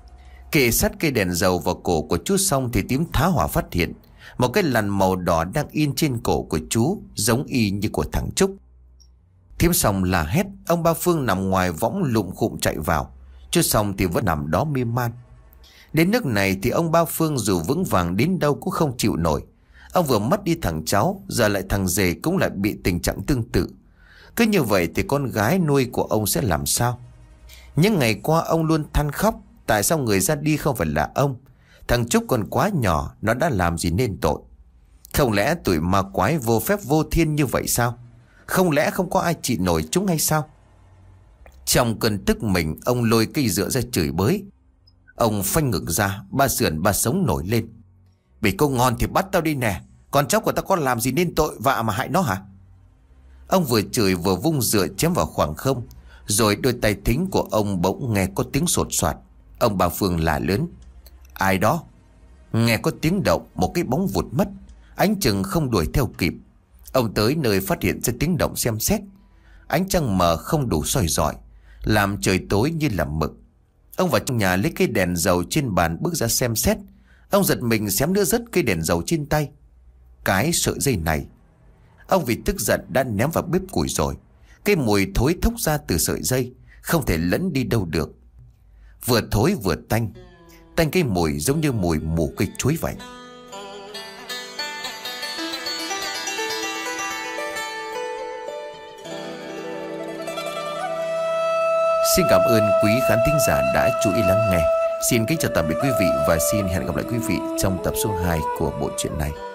Kề sát cây đèn dầu vào cổ của chú Song thì thím tá hỏa phát hiện một cái lằn màu đỏ đang in trên cổ của chú, giống y như của thằng Trúc. Thím Song la hét, ông Ba Phương nằm ngoài võng lụm khụm chạy vào. Chú Song thì vẫn nằm đó mê man. Đến nước này thì ông Ba Phương dù vững vàng đến đâu cũng không chịu nổi. Ông vừa mất đi thằng cháu, giờ lại thằng rể cũng lại bị tình trạng tương tự. Cứ như vậy thì con gái nuôi của ông sẽ làm sao? Những ngày qua ông luôn than khóc, tại sao người ra đi không phải là ông? Thằng Trúc còn quá nhỏ, nó đã làm gì nên tội? Không lẽ tụi ma quái vô phép vô thiên như vậy sao? Không lẽ không có ai trị nổi chúng hay sao? Trong cơn tức mình, ông lôi cây dựa ra chửi bới. Ông phanh ngực ra, ba sườn ba sống nổi lên. Vì cô ngon thì bắt tao đi nè. Con cháu của tao có làm gì nên tội vạ mà hại nó hả? Ông vừa chửi vừa vung dựa chém vào khoảng không. Rồi đôi tay thính của ông bỗng nghe có tiếng sột soạt. Ông bà Phương la lớn: Ai đó? Nghe có tiếng động, một cái bóng vụt mất. Ánh chừng không đuổi theo kịp. Ông tới nơi phát hiện ra tiếng động xem xét. Ánh trăng mờ không đủ soi rọi, làm trời tối như là mực. Ông vào trong nhà lấy cây đèn dầu trên bàn bước ra xem xét. Ông giật mình xém nữa rớt cây đèn dầu trên tay. Cái sợi dây này, ông vì tức giận đã ném vào bếp củi rồi. Cái mùi thối thốc ra từ sợi dây, không thể lẫn đi đâu được. Vừa thối vừa tanh. Tanh cái mùi giống như mùi mù cây chuối vậy. Xin cảm ơn quý khán thính giả đã chú ý lắng nghe. Xin kính chào tạm biệt quý vị và xin hẹn gặp lại quý vị trong tập số hai của bộ truyện này.